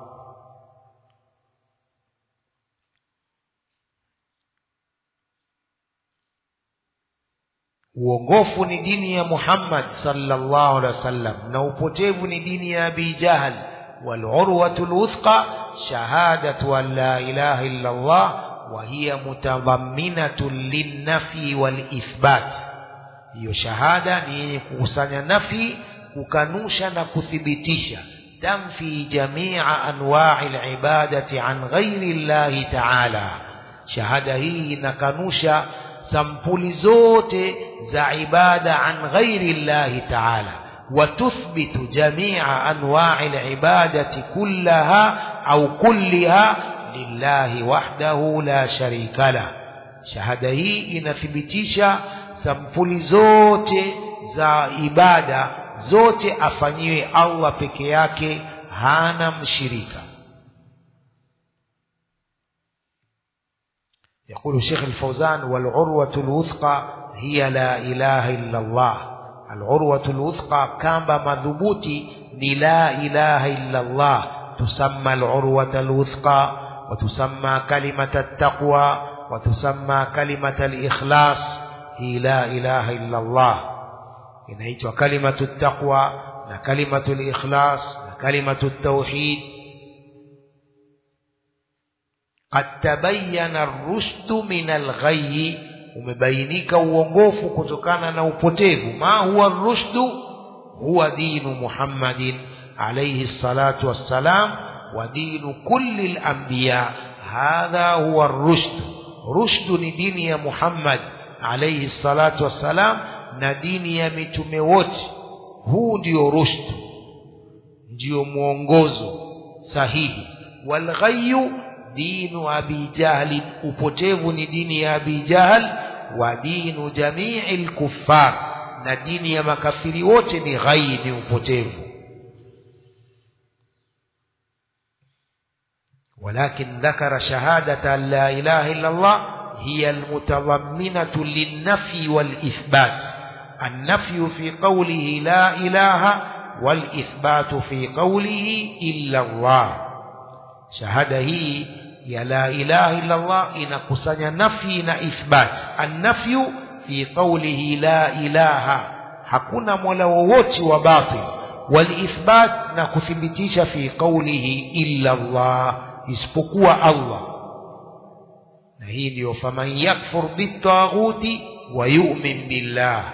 Speaker 1: uongofu ni dini ya Muhammad sallallahu alaihi wasallam, na upotevu ni dini ya Abi Jahl. والعروة الوثقى شهادة أن لا إله إلا الله وهي متضمنة للنفي والإثبات. hiyo shahada ni kukusanya nafi, kukanusha na kuthibitisha. تنفي جميع أنواع العبادة عن غير الله تعالى. شهادة hii inakanusha sampuli zote za ibada an ghairi Allah ta'ala, وتثبت جميع أنواع العبادة كلها أو كلها لله وحده لا شريك له. شهادة hii inathibitisha sampuli zote za ibada zote afanyiwe Allah peke yake, hana mshirika. يقول الشيخ الفوزان: والعروة الوثقى هي لا إله إلا الله. العروة الوثقى كamba madhubuti ni la ilaha illa Allah. تسمى العروة الوثقى وتسمى كلمة التقوى وتسمى كلمة الإخلاص. هي لا إله إلا الله inaitwa kalimatu taqwa na kalimatu al-ikhlas na kalimatu at-tauhid. qad tabayyana ar-rushdu min al-ghayy, umebainika uongofu kutokana na upotevu. ma huwa ar-rushdu? huwa dinu Muhammadin alayhi salatu wassalam wa dinu kulli al-anbiya. hadha huwa ar-rushd. rushdu ni dini ya Muhammad alayhi salatu wassalam na dini ya mitume wote. huu ndio rushd, ndio muongozo sahihi. Walghayyu dinu Abi Jahl, upotevu ni dini ya Abi Jahl. Wa dinu jami'il kuffar, na dini ya makafiri wote ni ghayy, ni upotevu. ولكن ذكر شهادة أن لا إله إلا الله هي المتضمنة للنفي والإثبات. النفي في قوله لا إله والإثبات في قوله إلا الله. شهادة هي يا لا إله إلا الله inakusanya nafi na ithbat. النفي في قوله لا إله, hakuna mola wowote wa batil. والإثبات na kuthibitisha في قوله إلا الله, isipokuwa Allah. na hii ndio faman yakfur bitaghuti wa yu'min billah.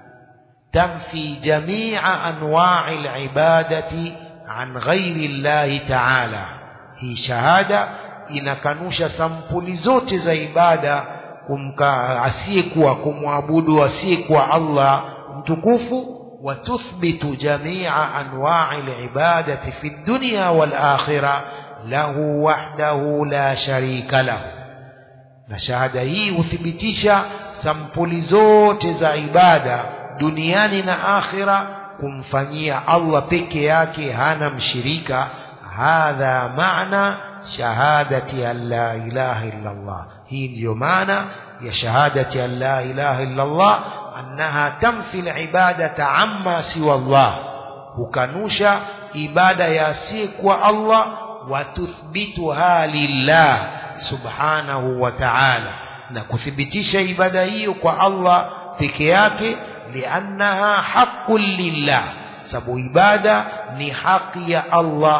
Speaker 1: تنفي جميع أنواع العبادة عن غير الله تعالى. هي شهادة inakanusha sampuli zote za ibada asiyekuwa kumwabudu asiyekuwa Allah mtukufu. وتثبت جميع أنواع العبادة في الدنيا والآخرة له وحده لا شريك له. na shahada hii huthibitisha sampuli zote za ibada duniani na akhira kumfanyia Allah peke yake, hana mshirika. hadha maana shahadati an la ilaha illa Allah. hii ndio maana ya shahadati an la ilaha illa Allah, annaha tamthi al-ibadata amma siwa Allah, hukanusha ibada ya asiyekuwa Allah. wa tuthbituha lillah subhanahu wa ta'ala, na kuthibitisha ibada hiyo kwa Allah peke yake. لأنها حق لله, sababu ibada ni haki ya Allah.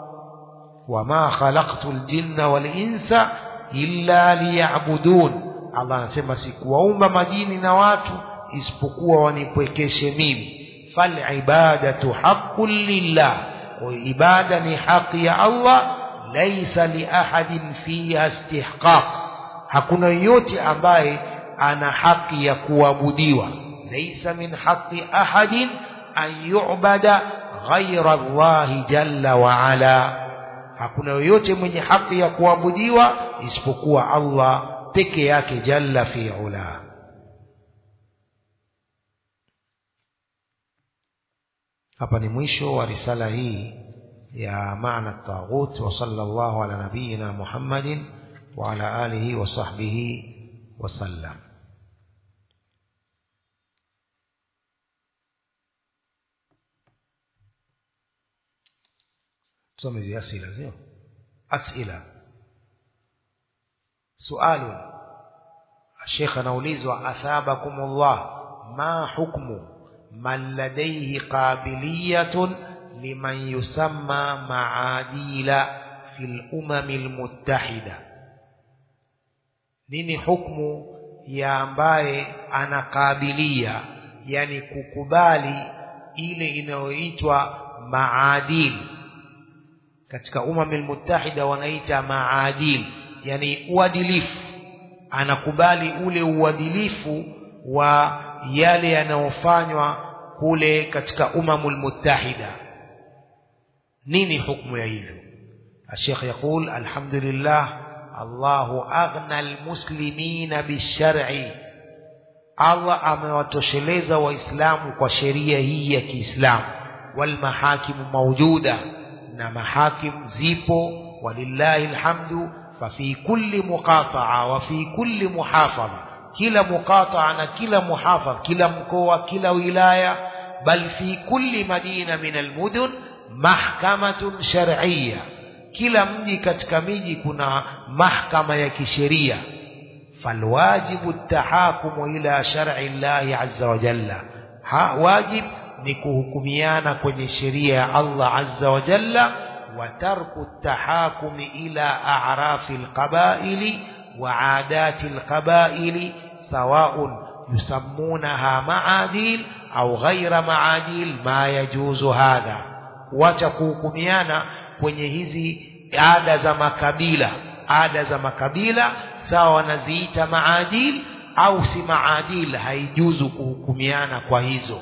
Speaker 1: وما خلقت الجن والإنس إلا ليعبدون. Allah anasema sikuwaumba majini na watu isipokuwa wanipwekeshe mimi. fal ibadatu haqqun lillah, ibada ni haki ya Allah. laysa li ahadin fiha istihqaq, hakuna yote ambaye ana haki ya kuabudiwa. ليس من حق أحد أن يعبد غير الله جل وعلا. hakuna yoyote mwenye haki ya kuabudiwa isipokuwa Allah peke yake jalla fi ula. hapa ni mwisho wa risala hii ya maana at-taghut. wa sallallahu ala nabiyyina Muhammadin wa ala alihi wa sahbihi wa sallam. ثم زي أسئلة زي أسئلة. سؤال الشيخ نوليز: أثابكم الله، ما حكم من لديه قابلية liman yusamma maadila fil umamil muttahida. Nini hukmu ya ambaye anakabilia, yani kukubali ile inayoitwa maadil? Katika umamil muttahida wanaita maadil, yani uadilifu. Anakubali ule uadilifu wa yale yanayofanywa kule katika umamul muttahida. Nini hukmu ya hivyo? Sheikh yaqul alhamdulillah Allahu aghna almuslimina bishar'i. Allah amewatosheleza waislamu kwa sheria hii ya Kiislamu. Wal mahakimu mawjuda, na mahakim zipo, walillahi alhamdu. Fa fi kulli muqata'a wa fi kulli muhafadha, kila muqata'a na kila muhafadha, kila mkoa, kila wilaya, bal fi kulli madina min almudun mahkamatun shar'iyya, kila mji katika miji kuna mahkama ya kisheria. Falwajibu at-tahakumu ila shar'i Allah azza wa jalla, wajib ni kuhukumiana kwenye sheria ya Allah azza wa jalla. Wa tarku at-tahakumi ila a'rafi al-qaba'ili wa 'adati al-qaba'ili sawa'un yusammunaha ma'adil au ghayra ma'adil, ma yajuzu hadha. Wacha kuhukumiana kwenye hizi ada za makabila. Ada za makabila sawa wanaziita maadil au si maadil, haijuzu kuhukumiana kwa hizo.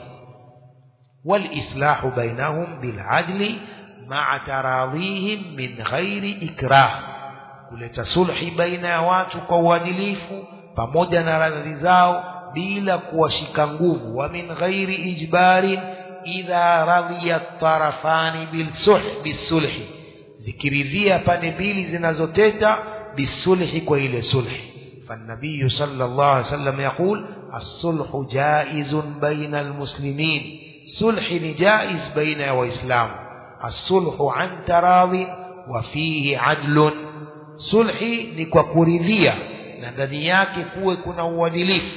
Speaker 1: Wal islahu bainahum bil adli ma'a taradhihim min ghairi ikrah, kuleta sulhi baina ya watu kwa uadilifu pamoja na radhi zao bila kuwashika nguvu. Wa min ghairi ijbarin idha radhiya at-tarafani bisulhi, zikiridhia pande mbili zinazoteta bisulhi, kwa ile sulhi. Fanabii sallallahu alaihi wasallam yaqul as-sulhu jaizun baina al-muslimin, sulhi ni jaiz baina ya waislamu. As-sulhu an taradhi wa fihi adlun, sulhi ni kwa kuridhia na ndani yake kuwe kuna uadilifu.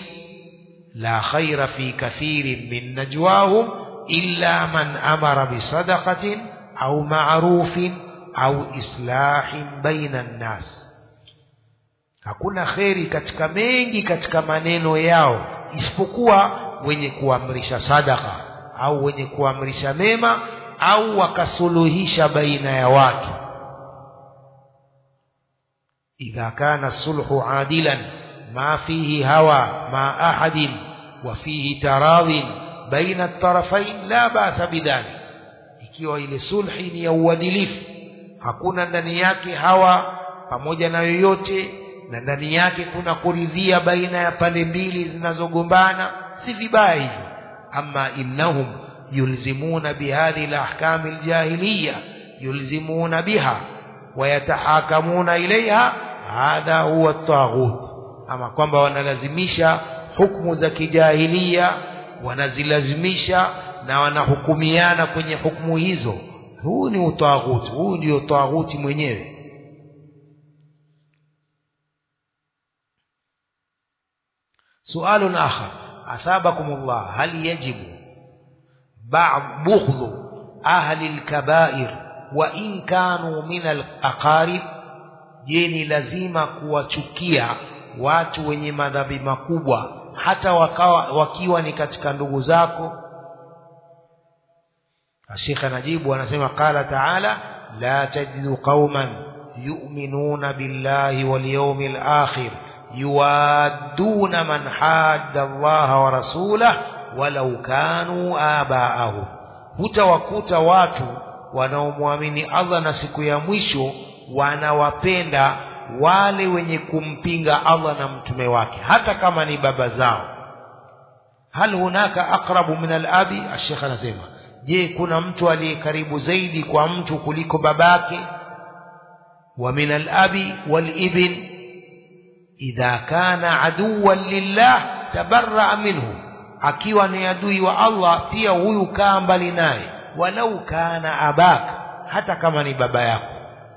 Speaker 1: La khaira fi kathirin min najwahum illa man amara bisadaqatin au ma'rufin au islahin baina an-nas. Hakuna khairi katika mengi katika maneno yao isipokuwa wenye kuamrisha sadaqa au wenye kuamrisha mema au wakasuluhisha baina ya watu. Idha kana sulhu adilan ma fihi hawa ma ahadin wa fihi taradhin baina at-tarafain la ba'sa bidhalik, ikiwa ile sulhi ni ya uadilifu, hakuna ndani yake hawa pamoja na yoyote, na ndani yake kuna kuridhia baina ya pande mbili zinazogombana, si vibaya hivyo. Amma innahum yulzimuna bihadhihi al-ahkam al-jahiliyya, yulzimuna biha wa yatahakamuna ilayha, hadha huwa at-taghut. Ama kwamba wanalazimisha hukumu za kijahilia, wanazilazimisha na wanahukumiana kwenye hukumu hizo, huu ni utaghut, huu ndio taghuti mwenyewe. سؤال آخر أثابكم الله، هل يجب بغض أهل الكبائر وإن كانوا من الأقارب؟ جيني لازima kuwachukia watu wenye madhambi makubwa hata wakiwa ni katika ndugu zako? Sheikh anajibu anasema, qala ta'ala la tajidu qauman yu'minuna billahi wal yawmil akhir yuwadduna man hadda Allah wa rasulahu walau kanu aba'ahum. Hutawakuta watu wanaomwamini Allah na siku ya mwisho wanawapenda wale wenye kumpinga Allah na mtume wake hata kama ni baba zao. Hal hunaka aqrabu min al-abi? Sheikh anasema, je, kuna mtu aliye karibu zaidi kwa mtu kuliko babake? Wa min al-abi wal ibn idha kana aduwan lillah tabarra minhu, akiwa ni adui wa Allah pia huyu kaa mbali naye, walau kana abaka, hata kama ni baba yako.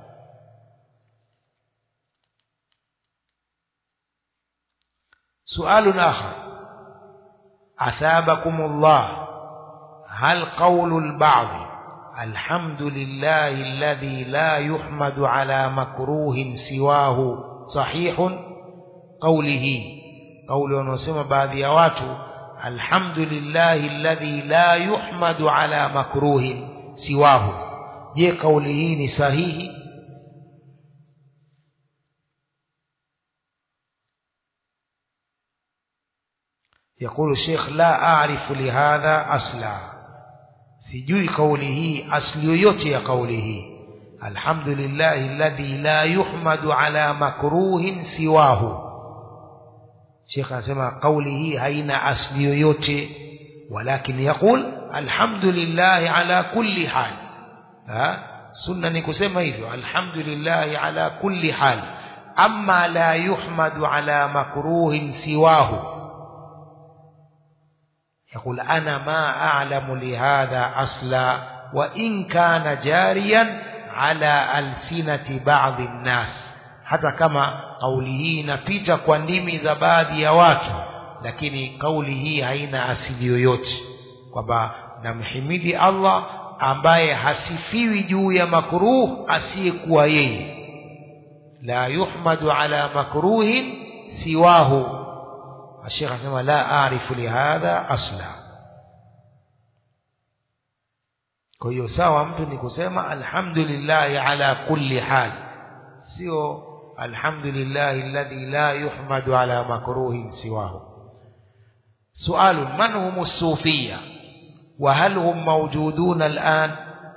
Speaker 1: سؤال آخر أثابكم الله، هل قول البعض الحمد لله الذي لا يحمد على مكروه سواه صحيح؟ قول ونسمى بعض ya watu الحمد لله الذي لا يحمد على مكروه سواه. je kauli hii ni sahihi؟ يقول الشيخ لا أعرف لهذا أصلا. sijui kauli hii asli yoyote ya kauli hii. alhamdulillahi alladhi la yuhmadu ala makruhin siwahu. Sheikh anasema kauli hii haina asli yoyote, walakin yaqul alhamdulillahi ala kulli hal. sunna ni kusema hivyo, alhamdulillahi ala kulli hal, amma la yuhmadu ala makruhin siwahu. يقول أنا ما أعلم لهذا أصلا وإن كان جاريا على ألسنة بعض الناس. hata kama kauli hii inapita kwa ndimi za baadhi ya watu, lakini kauli hii haina asili yoyote, kwamba namhimidi Allah ambaye hasifiwi juu ya makruh asiyekuwa yeye. la yuhmadu ala makruhin siwahu. الشيخ asema la aarifu lihadha asla. kwa hiyo sawa mtu ni kusema alhamdulillah ala kulli hal, sio alhamdulillah alladhi la yuhmadu ala makruhin siwahu. سؤال من هم الصوفية وهل هم موجودون الآن؟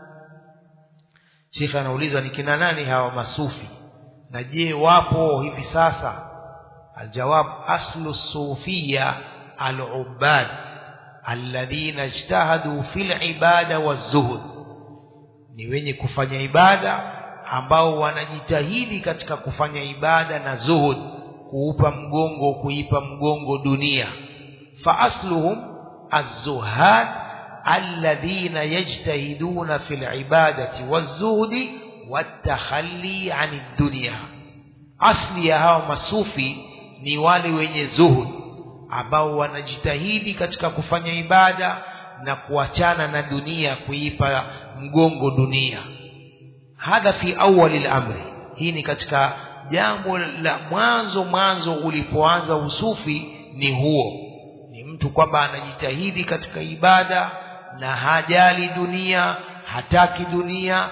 Speaker 1: Sheikh anauliza ni kina nani hawa masufi na je wapo hivi sasa? الجواب أصل الصوفية العباد الذين اجتهدوا في العبادة والزهد. ni wenye kufanya ibada ambao wanajitahidi katika kufanya ibada na zuhud, kuipa mgongo dunia. fa asluhum az-zuhad alladhina yajtahiduna fil ibadati waz-zuhdi wat-takhalli 'anid dunya. asli ya hao masufi ni wale wenye zuhud ambao wanajitahidi katika kufanya ibada na kuachana na dunia, kuipa mgongo dunia. hadha fi awwal al-amri. hii ni katika jambo la mwanzo ulipoanza usufi ni huo, ni mtu kwamba anajitahidi katika ibada na hajali dunia, hataki dunia.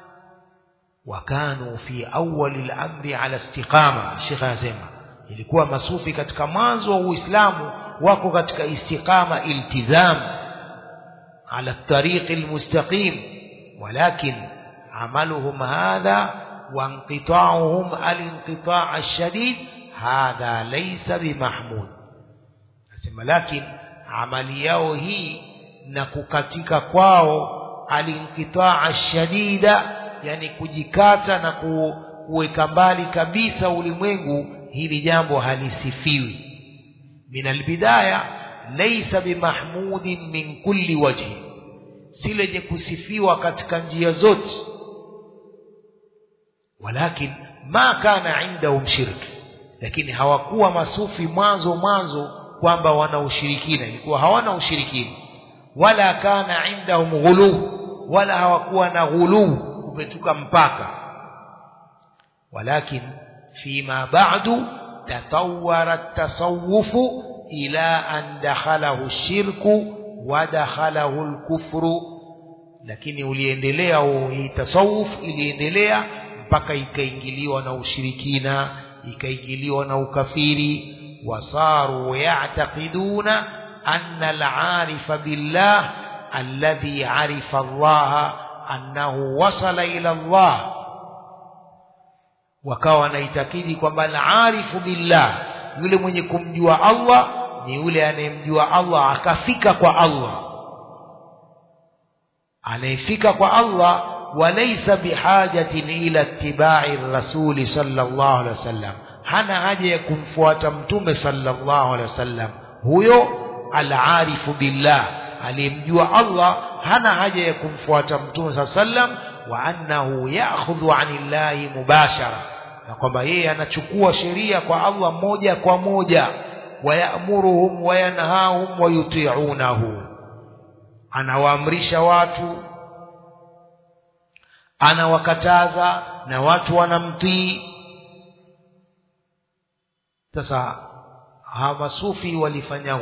Speaker 1: wakanu fi awwal al-amri ala istiqama. Sheikh anasema ilikuwa masufi katika mwanzo wa Uislamu wako katika istiqama, iltizam ala tariq almustaqim, walakin amaluhum hadha wa inqita'uhum alinqita' alshadid hadha laysa bimahmud. nasema lakini amali yao hii na kukatika kwao alinqita' alshadida, yani kujikata na kuweka mbali kabisa ulimwengu, hili jambo halisifiwi. min albidaya laysa bimahmudin min kulli wajhi, si lenye kusifiwa katika njia zote. walakin ma kana indahum shirk, lakini hawakuwa masufi mwanzo kwamba wana ushirikina, ilikuwa hawana ushirikina. wala kana indahum ghulu, wala hawakuwa na ghulu, kupetuka mpaka. walakin فيما بعد تطور التصوف إلى أن دخله الشرك ودخله الكفر. lakini uliendelea hii tasawuf, iliendelea mpaka ikaingiliwa na ushirikina, ikaingiliwa na ukafiri. wasaru ya'taqiduna anna al-'arifa billah alladhi 'arifa Allah annahu wasala ila Allah. wakawa wanaitakidi kwamba al-arifu billah, yule mwenye kumjua Allah ni yule anayemjua Allah akafika kwa Allah, anayefika kwa Allah. walaysa bihajatin ila ittiba'i rasuli sallallahu alaihi wasallam, hana haja ya kumfuata mtume sallallahu alaihi wasallam. huyo al-arifu billah, aliyemjua Allah, hana haja ya kumfuata mtume sallallahu alaihi wasallam. wa annahu ya'khudhu 'anillahi mubashara, na kwamba yeye anachukua sheria kwa Allah moja kwa moja. wa ya'muruhum wa yanhahum wa yuti'unahu, anawaamrisha watu anawakataza na watu wanamtii. Sasa hawa sufi walifanya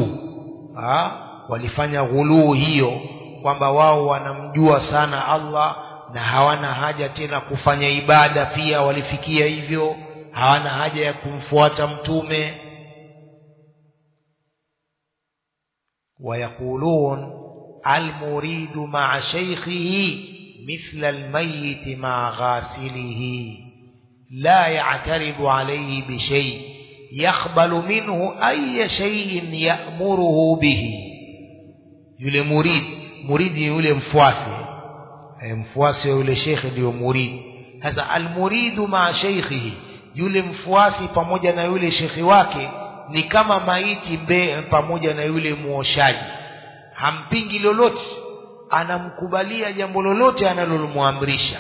Speaker 1: ghuluu hiyo, kwamba wao wanamjua sana Allah na hawana haja tena kufanya ibada. Pia walifikia hivyo, hawana haja ya kumfuata mtume. ويقولون المريد مع شيخه مثل الميت مع غاسله لا يعترض عليه بشيء يقبل منه أي شيء يأمره به. yule muridi yule mfuasi yule shekhi ndio murid. Sasa almuridu ma shaykhihi, yule mfuasi pamoja na yule shekhi wake ni kama maiti pamoja na yule muoshaji. Hampingi lolote, anamkubalia jambo lolote analomwamrisha.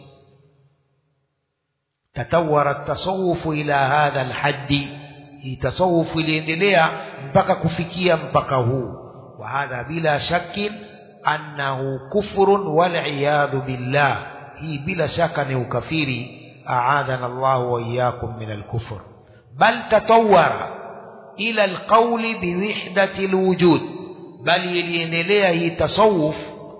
Speaker 1: tatawara tasawufu ila hadha alhaddi, tasawufu iliendelea mpaka kufikia mpaka huu. Wa hadha bila shakkin annahu kufrun wal iyadhu billah, hii bila shaka ni ukafiri. aadhana Allah wa iyyakum min alkufr. bal tatawara ila alqawli biwihdati alwujud, bali iliendelea hii tasawuf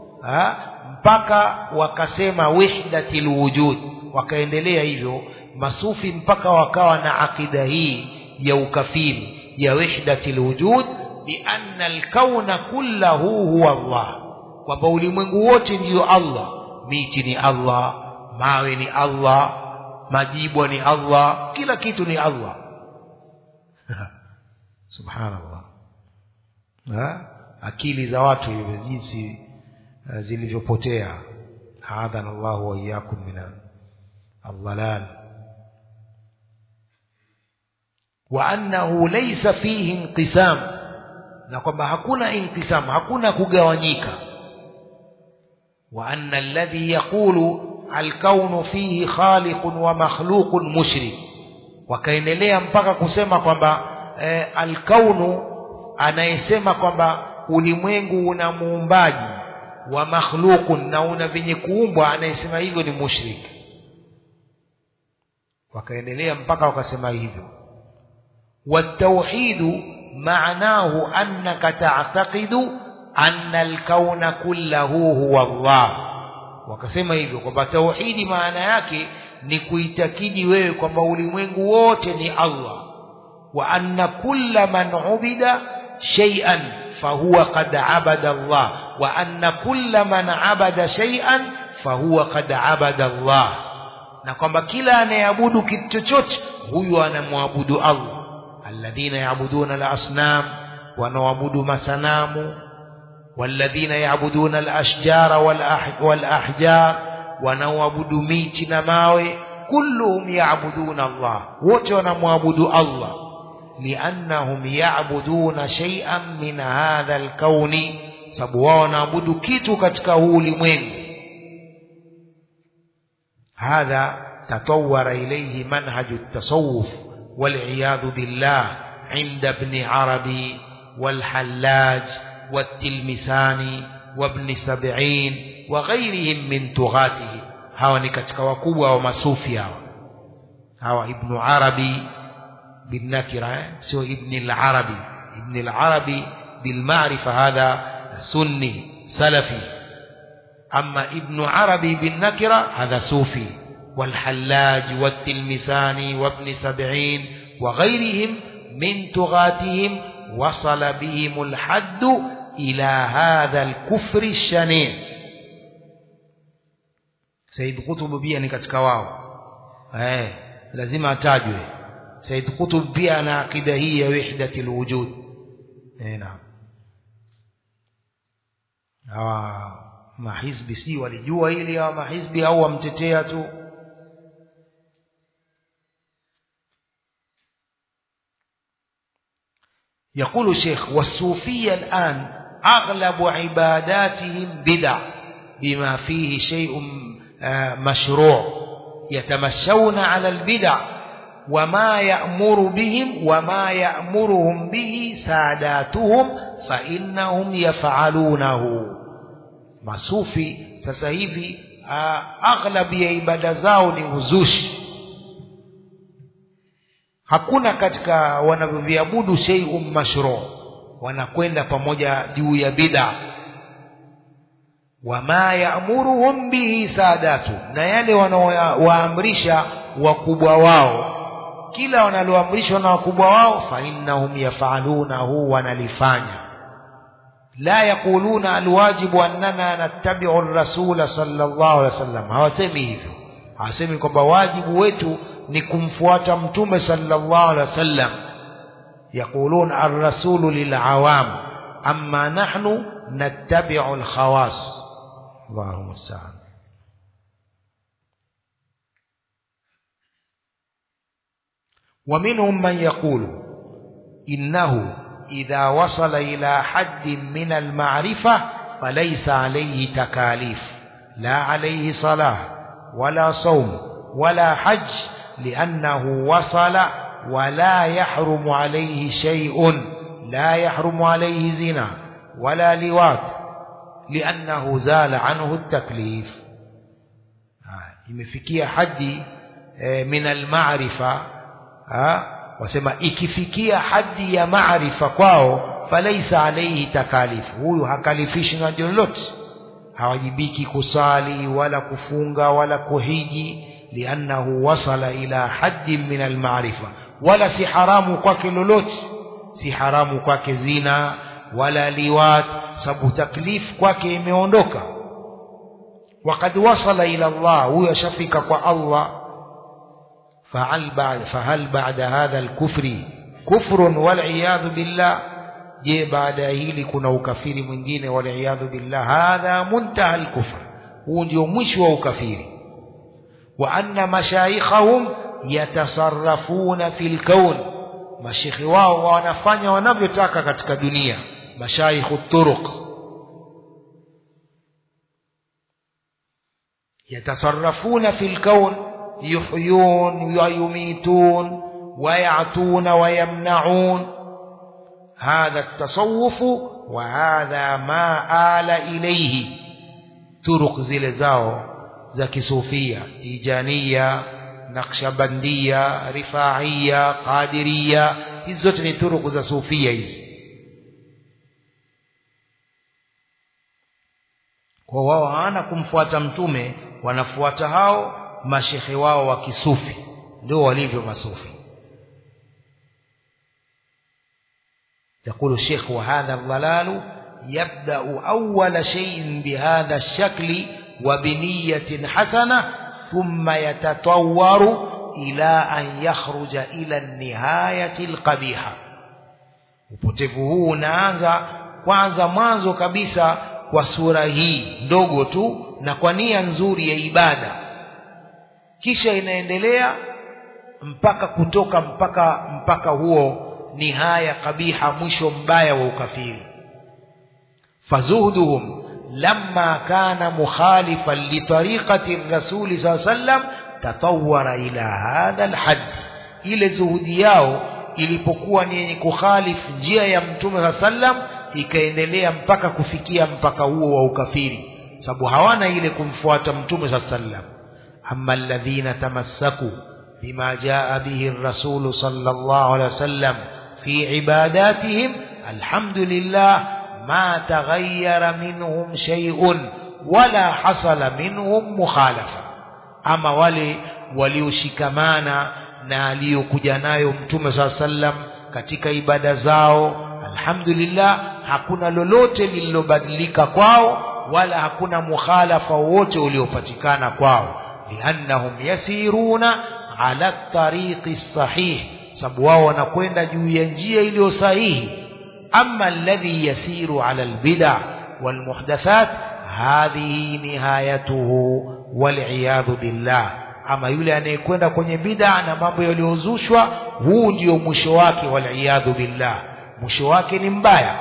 Speaker 1: mpaka wakasema wihdati alwujud, wakaendelea hivyo masufi mpaka wakawa na akida hii ya ukafiri ya wihdati alwujud, bi anna alkauna kulluhu huwa Allah, kwamba ulimwengu wote ndio Allah. Miti ni Allah, mawe ni Allah, majibu ni Allah, kila kitu ni Allah. Subhanallah. Akili za watu hizo jinsi zilivyopotea. Hadana Allah wa iyyakum min al-dhalal. Wa annahu laysa fihi inqisam, na kwamba hakuna inqisam, hakuna kugawanyika. Wa anna alladhi yaqulu al-kaunu fihi khaliqun wa makhluqun mushrik. Wakaendelea mpaka kusema kwamba al-kaunu, anayesema kwamba ulimwengu una muumbaji, wa makhluqun, na una venye kuumbwa, anayesema hivyo ni mushrik. Wakaendelea mpaka wakasema hivyo. والتوحيد معناه أنك تعتقد أن الكون كله هو الله. wakasema hivyo kwamba tauhidi maana yake ni kuitakidi wewe kwamba ulimwengu wote ni Allah, wa anna kulla man ubida shay'an fahuwa qad abada Allah, wa anna kulla man abada shay'an fahuwa qad abada Allah, na kwamba kila anayeabudu kitu chochote huyo anamwabudu Allah. alladhina ya'buduna al-asnam, wanaoabudu masanamu, walladhina ya'buduna al-ashjara wal-ahjar, wanaoabudu miti na mawe, kulluhum ya'buduna Allah, wote wanamwabudu Allah. liannahum ya'buduna shay'an min hadha al-kauni, sababu wao wanaabudu kitu katika huu ulimwengu. hadha tatawara ilayhi manhaju at-tasawuf والعياذ بالله عند ابن عربي والحلاج والتلمساني وابن سبعين وغيرهم من طغاته. hawa ni katika wakubwa wa masufi hawa ibn Arabi bin Nakira, sio ibn al-Arabi. ibn al-Arabi bil ma'rifa hadha sunni salafi, amma ibn Arabi bin Nakira hadha sufi. والحلاج والتلمساني وابن سبعين وغيرهم من طغاتهم وصل بهم الحد إلى هذا الكفر الشنيع. Said Qutb pia ni katika wao, lazima atajwe. Said Qutb pia ana akida hii ya wihdati alwujud. Naam, hawa mahizbi si walijua hili, hawa mahizbi au wamtetea tu. يقول الشيخ والصوفية الآن أغلب عباداتهم بدع بما فيه شيء مشروع، يتمشون على البدع وما يأمر بهم وما يأمرهم به ساداتهم فإنهم يفعلونه. masufi sasa hivi aghlabi ya ibada zao ni uzushi. Hakuna katika wanavyoviabudu shay'un mashru', wanakwenda pamoja juu ya bid'a. Wama ya'muruhum bihi sadatu, na yale wanaowaamrisha wakubwa wao, kila wanaloamrishwa na wakubwa wao, fa innahum yaf'alunahu, wanalifanya. La yaquluna alwajibu annana nattabi'u ar-rasula sallallahu alaihi wasallam, hawasemi hivyo. Hawasemi kwamba wajibu wetu ni kumfuata mtume sallallahu alaihi wasallam. Yaqulun ar-rasulu lil-awam amma nahnu nattabi'u al-khawas. Allahu musta'an. ومنهم من يقول إنه إذا وصل إلى حد من المعرفة فليس عليه تكاليف، لا عليه صلاة ولا صوم ولا حج، لأنه وصل ولا يحرم عليه شيء، لا يحرم عليه زنا ولا لواط، لأنه زال عنه التكليف. imefikia hadi min al-ma'rifa, wasema ikifikia hadi ya maarifa kwao, falaisa alayhi takalifu, huyu hakalifishi na lolote, hawajibiki kusali wala kufunga wala kuhiji, liannahu wasala ila haddin min al-ma'rifa. Wala si haramu kwake lolote, si haramu kwake zina wala liwat, sababu taklif kwake imeondoka. Waqad wasala ila Allah, huyo shafika kwa Allah. فهل بعد هذا الكفر كفر والعياذ بالله؟ je baada ya hili kuna ukafiri mwingine? Waliyadhu billah, hadha muntaha al-kufr, huu ndio mwisho wa ukafiri. Wa anna mashayikhahum yatasarrafuna fil kawn, mashayikhi wao wanafanya wanavyotaka katika dunia. Mashayikhu turuq yatasarrafuna fil kawn, يحيون ويميتون ويعطون ويمنعون. هذا التصوف وهذا ما آل إليه طرق زلزاو ذاك صوفية، تيجانية، نقشبندية، رفاعية، قادرية، hizote ni turuku za sufia hizi. Kwa wao hawana kumfuata mtume, wanafuata hao mashekhe wao wa kisufi, ndio walivyo masufi. يقول الشيخ وهذا الضلال يبدأ أول شيء بهذا الشكل وبنية حسنة، ثم يتطور إلى أن يخرج إلى النهاية القبيحة. upotevu huu unaanza kwanza mwanzo kabisa kwa sura hii ndogo tu na kwa nia nzuri ya ibada, kisha inaendelea mpaka kutoka mpaka huo nihaya kabiha, mwisho mbaya wa ukafiri. fazuhduhum lamma kana mukhalifan li tariqati ar-rasul sallallahu alayhi wasallam tatawwara ila hadha al-hadd, ile zuhudi yao ilipokuwa ni yenye kukhalifu njia ya mtume sallallahu alayhi wasallam, ikaendelea mpaka kufikia mpaka huo wa ukafiri, sababu hawana ile kumfuata mtume sallallahu alayhi wasallam. أما الذين تمسكوا بما جاء به الرسول صلى الله عليه وسلم في عباداتهم الحمد لله ما تغير منهم شيء ولا حصل منهم مخالفة. أما walioshikamana na aliyokuja nayo mtume صلى الله عليه وسلم katika ibada zao, alhamdulillah hakuna lolote lililobadilika kwao wala hakuna mukhalafa wote uliopatikana kwao. لأنهم يسيرون على الطريق الصحيح, sababu wao wanakwenda juu ya njia iliyo sahihi. أما الذي يسير على البدع والمحدثات هذه نهايته والعياذ بالله. ama yule anayekwenda kwenye bid'a na mambo yaliyozushwa, huu ndio mwisho wake, waliyadhu billah, mwisho wake ni mbaya.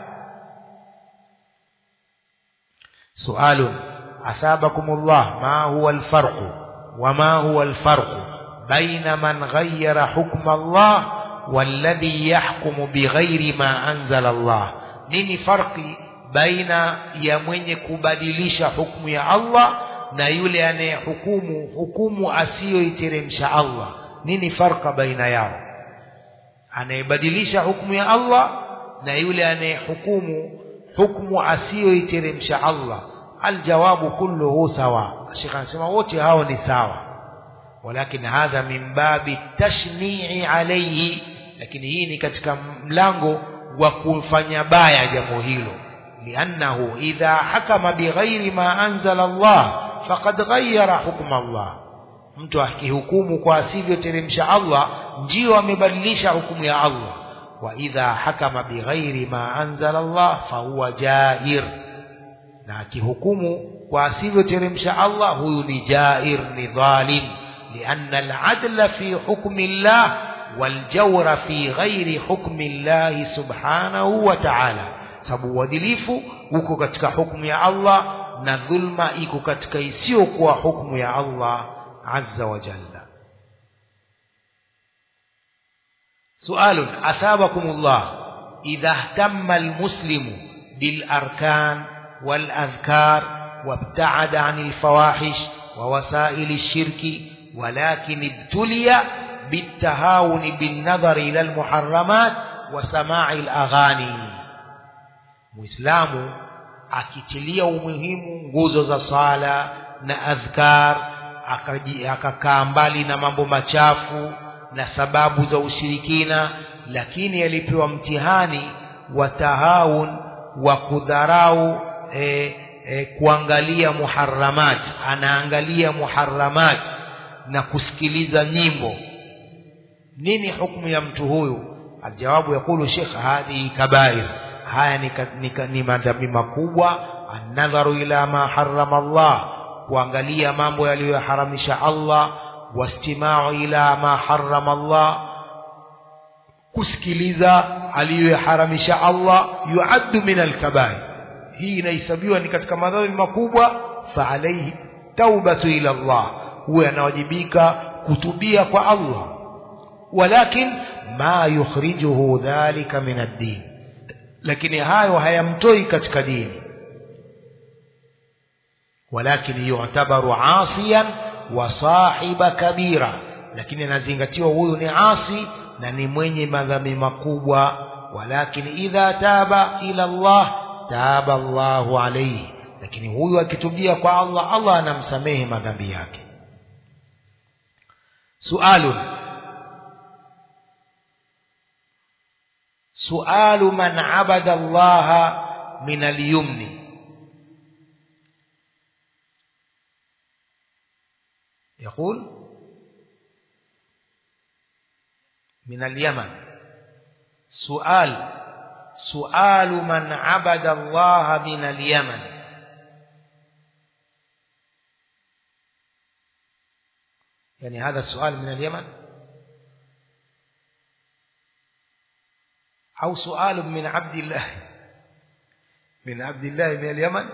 Speaker 1: Sualun أثابكم الله، ما هو الفرق وما هو الفرق بين من غير حكم الله والذي يحكم بغير ما أنزل الله؟ nini farqi baina ya mwenye kubadilisha hukumu ya Allah na yule anayehukumu hukumu asiyoiteremsha Allah. Nini farqa baina yao? Anayebadilisha hukumu ya Allah na yule anayehukumu hukumu asiyoiteremsha Allah. Aljawabu kulluhu sawa. Sheikh anasema wote hao ni sawa, walakin hadha min babi tashni'i alayhi, lakini hii ni katika mlango wa kufanya baya jambo hilo. Liannahu idha hakama bighairi ma anzala Allah faqad ghayyara hukma Allah. Mtu akihukumu kwa asivyoteremsha Allah ndio amebadilisha hukumu ya Allah. Wa idha hakama bighairi ma anzala Allah fahuwa jair, na akihukumu kwa asivyoteremsha Allah huyu ni jair, ni dhalim. Lianna al-adla fi hukmi Allah waljawra fi ghairi hukmi Allah subhanahu wa ta'ala. Sababu uadilifu uko katika hukumu ya Allah na dhulma iko katika isiyokuwa hukumu ya Allah azza wa jalla. Su'alun asabakumullah, idha ihtamma almuslimu bil arkan wal adhkar wabta'ada 'anil fawahish wa wasail ash-shirki walakin ibtuliya bitahawun bin nadhar ila al muharramat wa sama'i al aghani. Muislamu akitilia umuhimu nguzo za sala na adhkar, akakaa mbali na mambo machafu na sababu za ushirikina, lakini alipewa mtihani wa tahawun wa kudharau kuangalia muharramat, anaangalia muharramat na kusikiliza nyimbo. Nini hukumu ya mtu huyu? Aljawabu yakulu Sheikh, hadi kabair, haya ni madhambi makubwa. An-nadharu ila ma harrama Allah, kuangalia mambo yaliyoharamisha Allah. Wastima'u ila ma harrama Allah, kusikiliza aliyoharamisha Allah. Yuaddu min al-kabair, hii inahesabiwa ni katika madhambi makubwa. Fa alayhi taubatu ila Allah, huwa anawajibika kutubia kwa Allah. Walakin ma yukhrijuhu dhalika min ad-din, lakini hayo hayamtoi katika dini. Walakin yu'tabaru 'asiyan wa sahiba kabira, lakini anazingatiwa huyu ni asi na ni mwenye madhambi makubwa. Walakin idha taba ila Allah taba Allahu alayhi, lakini huyu akitubia kwa Allah, Allah anamsamehe madhambi yake. Sualu man abada Allah min al-yumni. يقول من اليمن. سؤال من عبد الله من اليمن. يعني هذا السؤال من اليمن أو سؤال من عبد الله من اليمن؟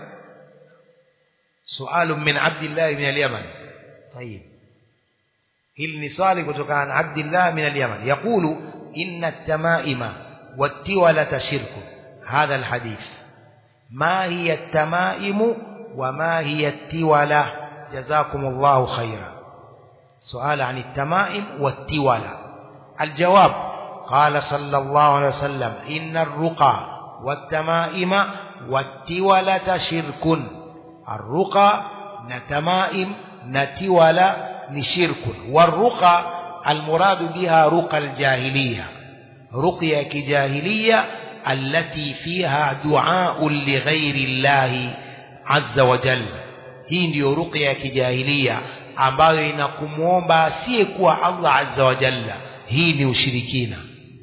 Speaker 1: سؤال من عبد الله من اليمن. طيب، hili ni swali kutoka an Abdullah min al-Yaman. Yaqulu inna at-tama'ima wat-tiwalata shirkun. Hadha al-hadith, ma hiya at-tama'imu wa ma hiya at-tiwala? Jazakumullahu khairan. Su'al an at-tama'im wat-tiwala. Al-jawab, qala sallallahu alayhi wasallam inna ar-ruqa wat-tama'ima wat-tiwalata shirkun. Ar-ruqa na tama'im na tiwala ni shirkun. Waruqa almuradu biha ruqa aljahiliya, ruqya ya kijahiliya allati fiha du'a li ghairi llahi azza wa jalla. Hii ndio ruqya ya kijahiliya ambayo inakumuomba asiyekuwa Allah azza wa jalla. Hii ni ushirikina.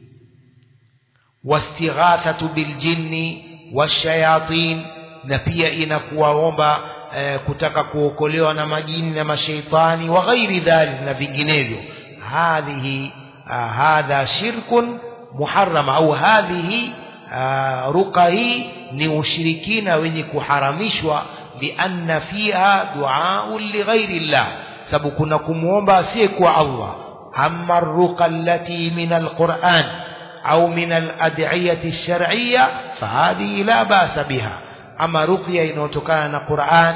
Speaker 1: Wastighathatu biljinni washayatin, na pia inakuwaomba kutaka kuokolewa na majini na mashaitani wa ghairi dhalik na vinginevyo. Hadha shirkun muharram, au hadhihi ruqa, hii ni ushirikina wenye kuharamishwa. Lianna fiha du'a li ghairi llah, sababu kuna kumuomba asiyekuwa Allah. Amma ruqa allati min alquran au min alad'iyati ash-shar'iyya fahadhihi la ba'sa biha. Ama ruqya inayotokana na Qur'an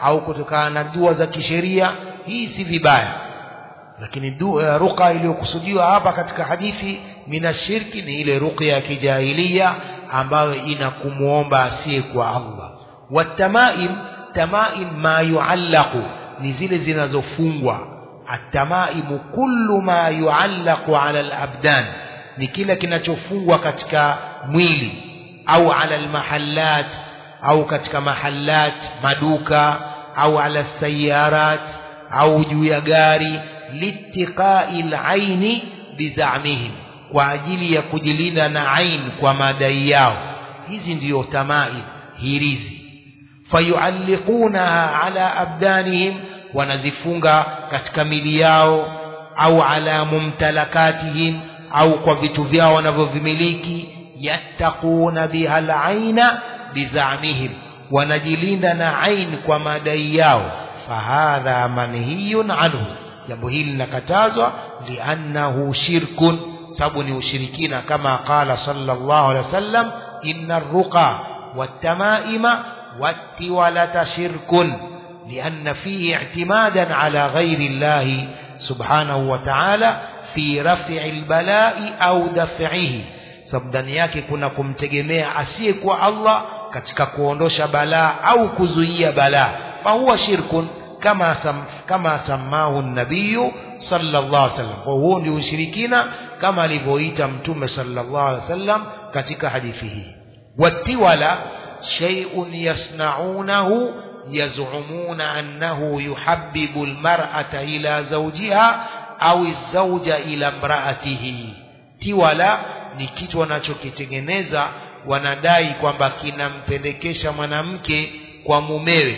Speaker 1: au kutokana na dua za kisheria, hii si vibaya. Lakini ruqa iliyokusudiwa hapa katika hadithi minashirki ni ile ruqya ya kijahiliya ambayo inakumuomba asiye kwa Allah. Watamaim, tamaim ma yuallaqu, ni zile zinazofungwa. At-tamaimu kullu ma yuallaqu ala al-abdan, ni kila kinachofungwa katika mwili, au ala al-mahallat, au katika mahallat maduka, au ala sayarat, au juu ya gari, litiqa'il aini bizamihim, kwa ajili ya kujilinda na ain kwa madai yao. Hizi ndiyo tamaim, hirizi. Fayualliqunaha ala abdanihim, wanazifunga katika mili yao, au ala mumtalakatihim, au kwa vitu vyao wanavyovimiliki. Yattaquna biha al-aina bizamihim, wanajilinda na ain kwa madai yao. Fahadha manhiyun anhu, jambo hili linakatazwa. Liannahu shirkun, sababu ni ushirikina. Kama qala sallallahu alaihi wasallam, inna ar-ruqa wat-tamaima wat-tiwalata shirkun, lianna fihi i'timadan ala ghairi Allah subhanahu wa ta'ala fi raf'i al-bala'i au daf'ihi, sababu ndani yake kuna kumtegemea asiye kwa Allah katika kuondosha balaa au kuzuia balaa. Fahuwa shirkun kama samahu an-nabiy sallallahu alaihi wasallam, kwa huo ndio ushirikina kama alivyoita mtume sallallahu alaihi wasallam katika hadithi hii. Watiwala shay'un yasna'unahu yaz'umuna annahu yuhabbibu al-mar'ata ila zawjiha au az-zawja ila imra'atihi. Tiwala ni kitu wanachokitengeneza, wanadai kwamba kinampendekesha mwanamke kwa mumewe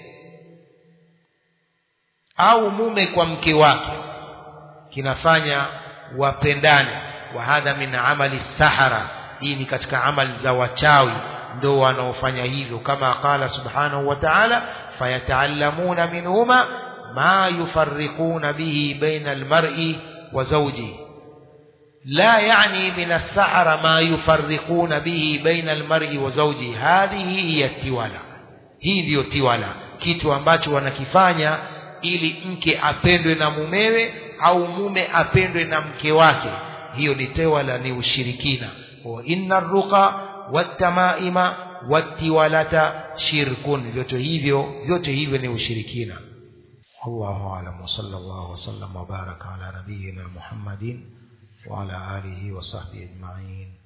Speaker 1: au mume kwa mke wake, kinafanya wapendane. Wa hadha min amali sahara, hii ni katika amali za wachawi, ndio wanaofanya hivyo. Kama qala subhanahu wa ta'ala, fayata'allamuna minhuma ma yufarriquna bihi baina al-mar'i wa zawjihi. لا يعني من السحرة ما يفرقون به بين المرء وزوجه. هذه هي التوالى. hii ndio tiwala, kitu ambacho wanakifanya ili mke apendwe na mumewe au mume apendwe na mke wake. Hiyo ni tiwala, ni ushirikina. Wa inna ruqa wat-tamaima wat-tiwalata shirkun, vyote hivyo ni ushirikina. Allahu a'lam. Sallallahu wasallam wa baraka ala nabiyyina Muhammadin wa ala alihi wa sahbihi ajma'in.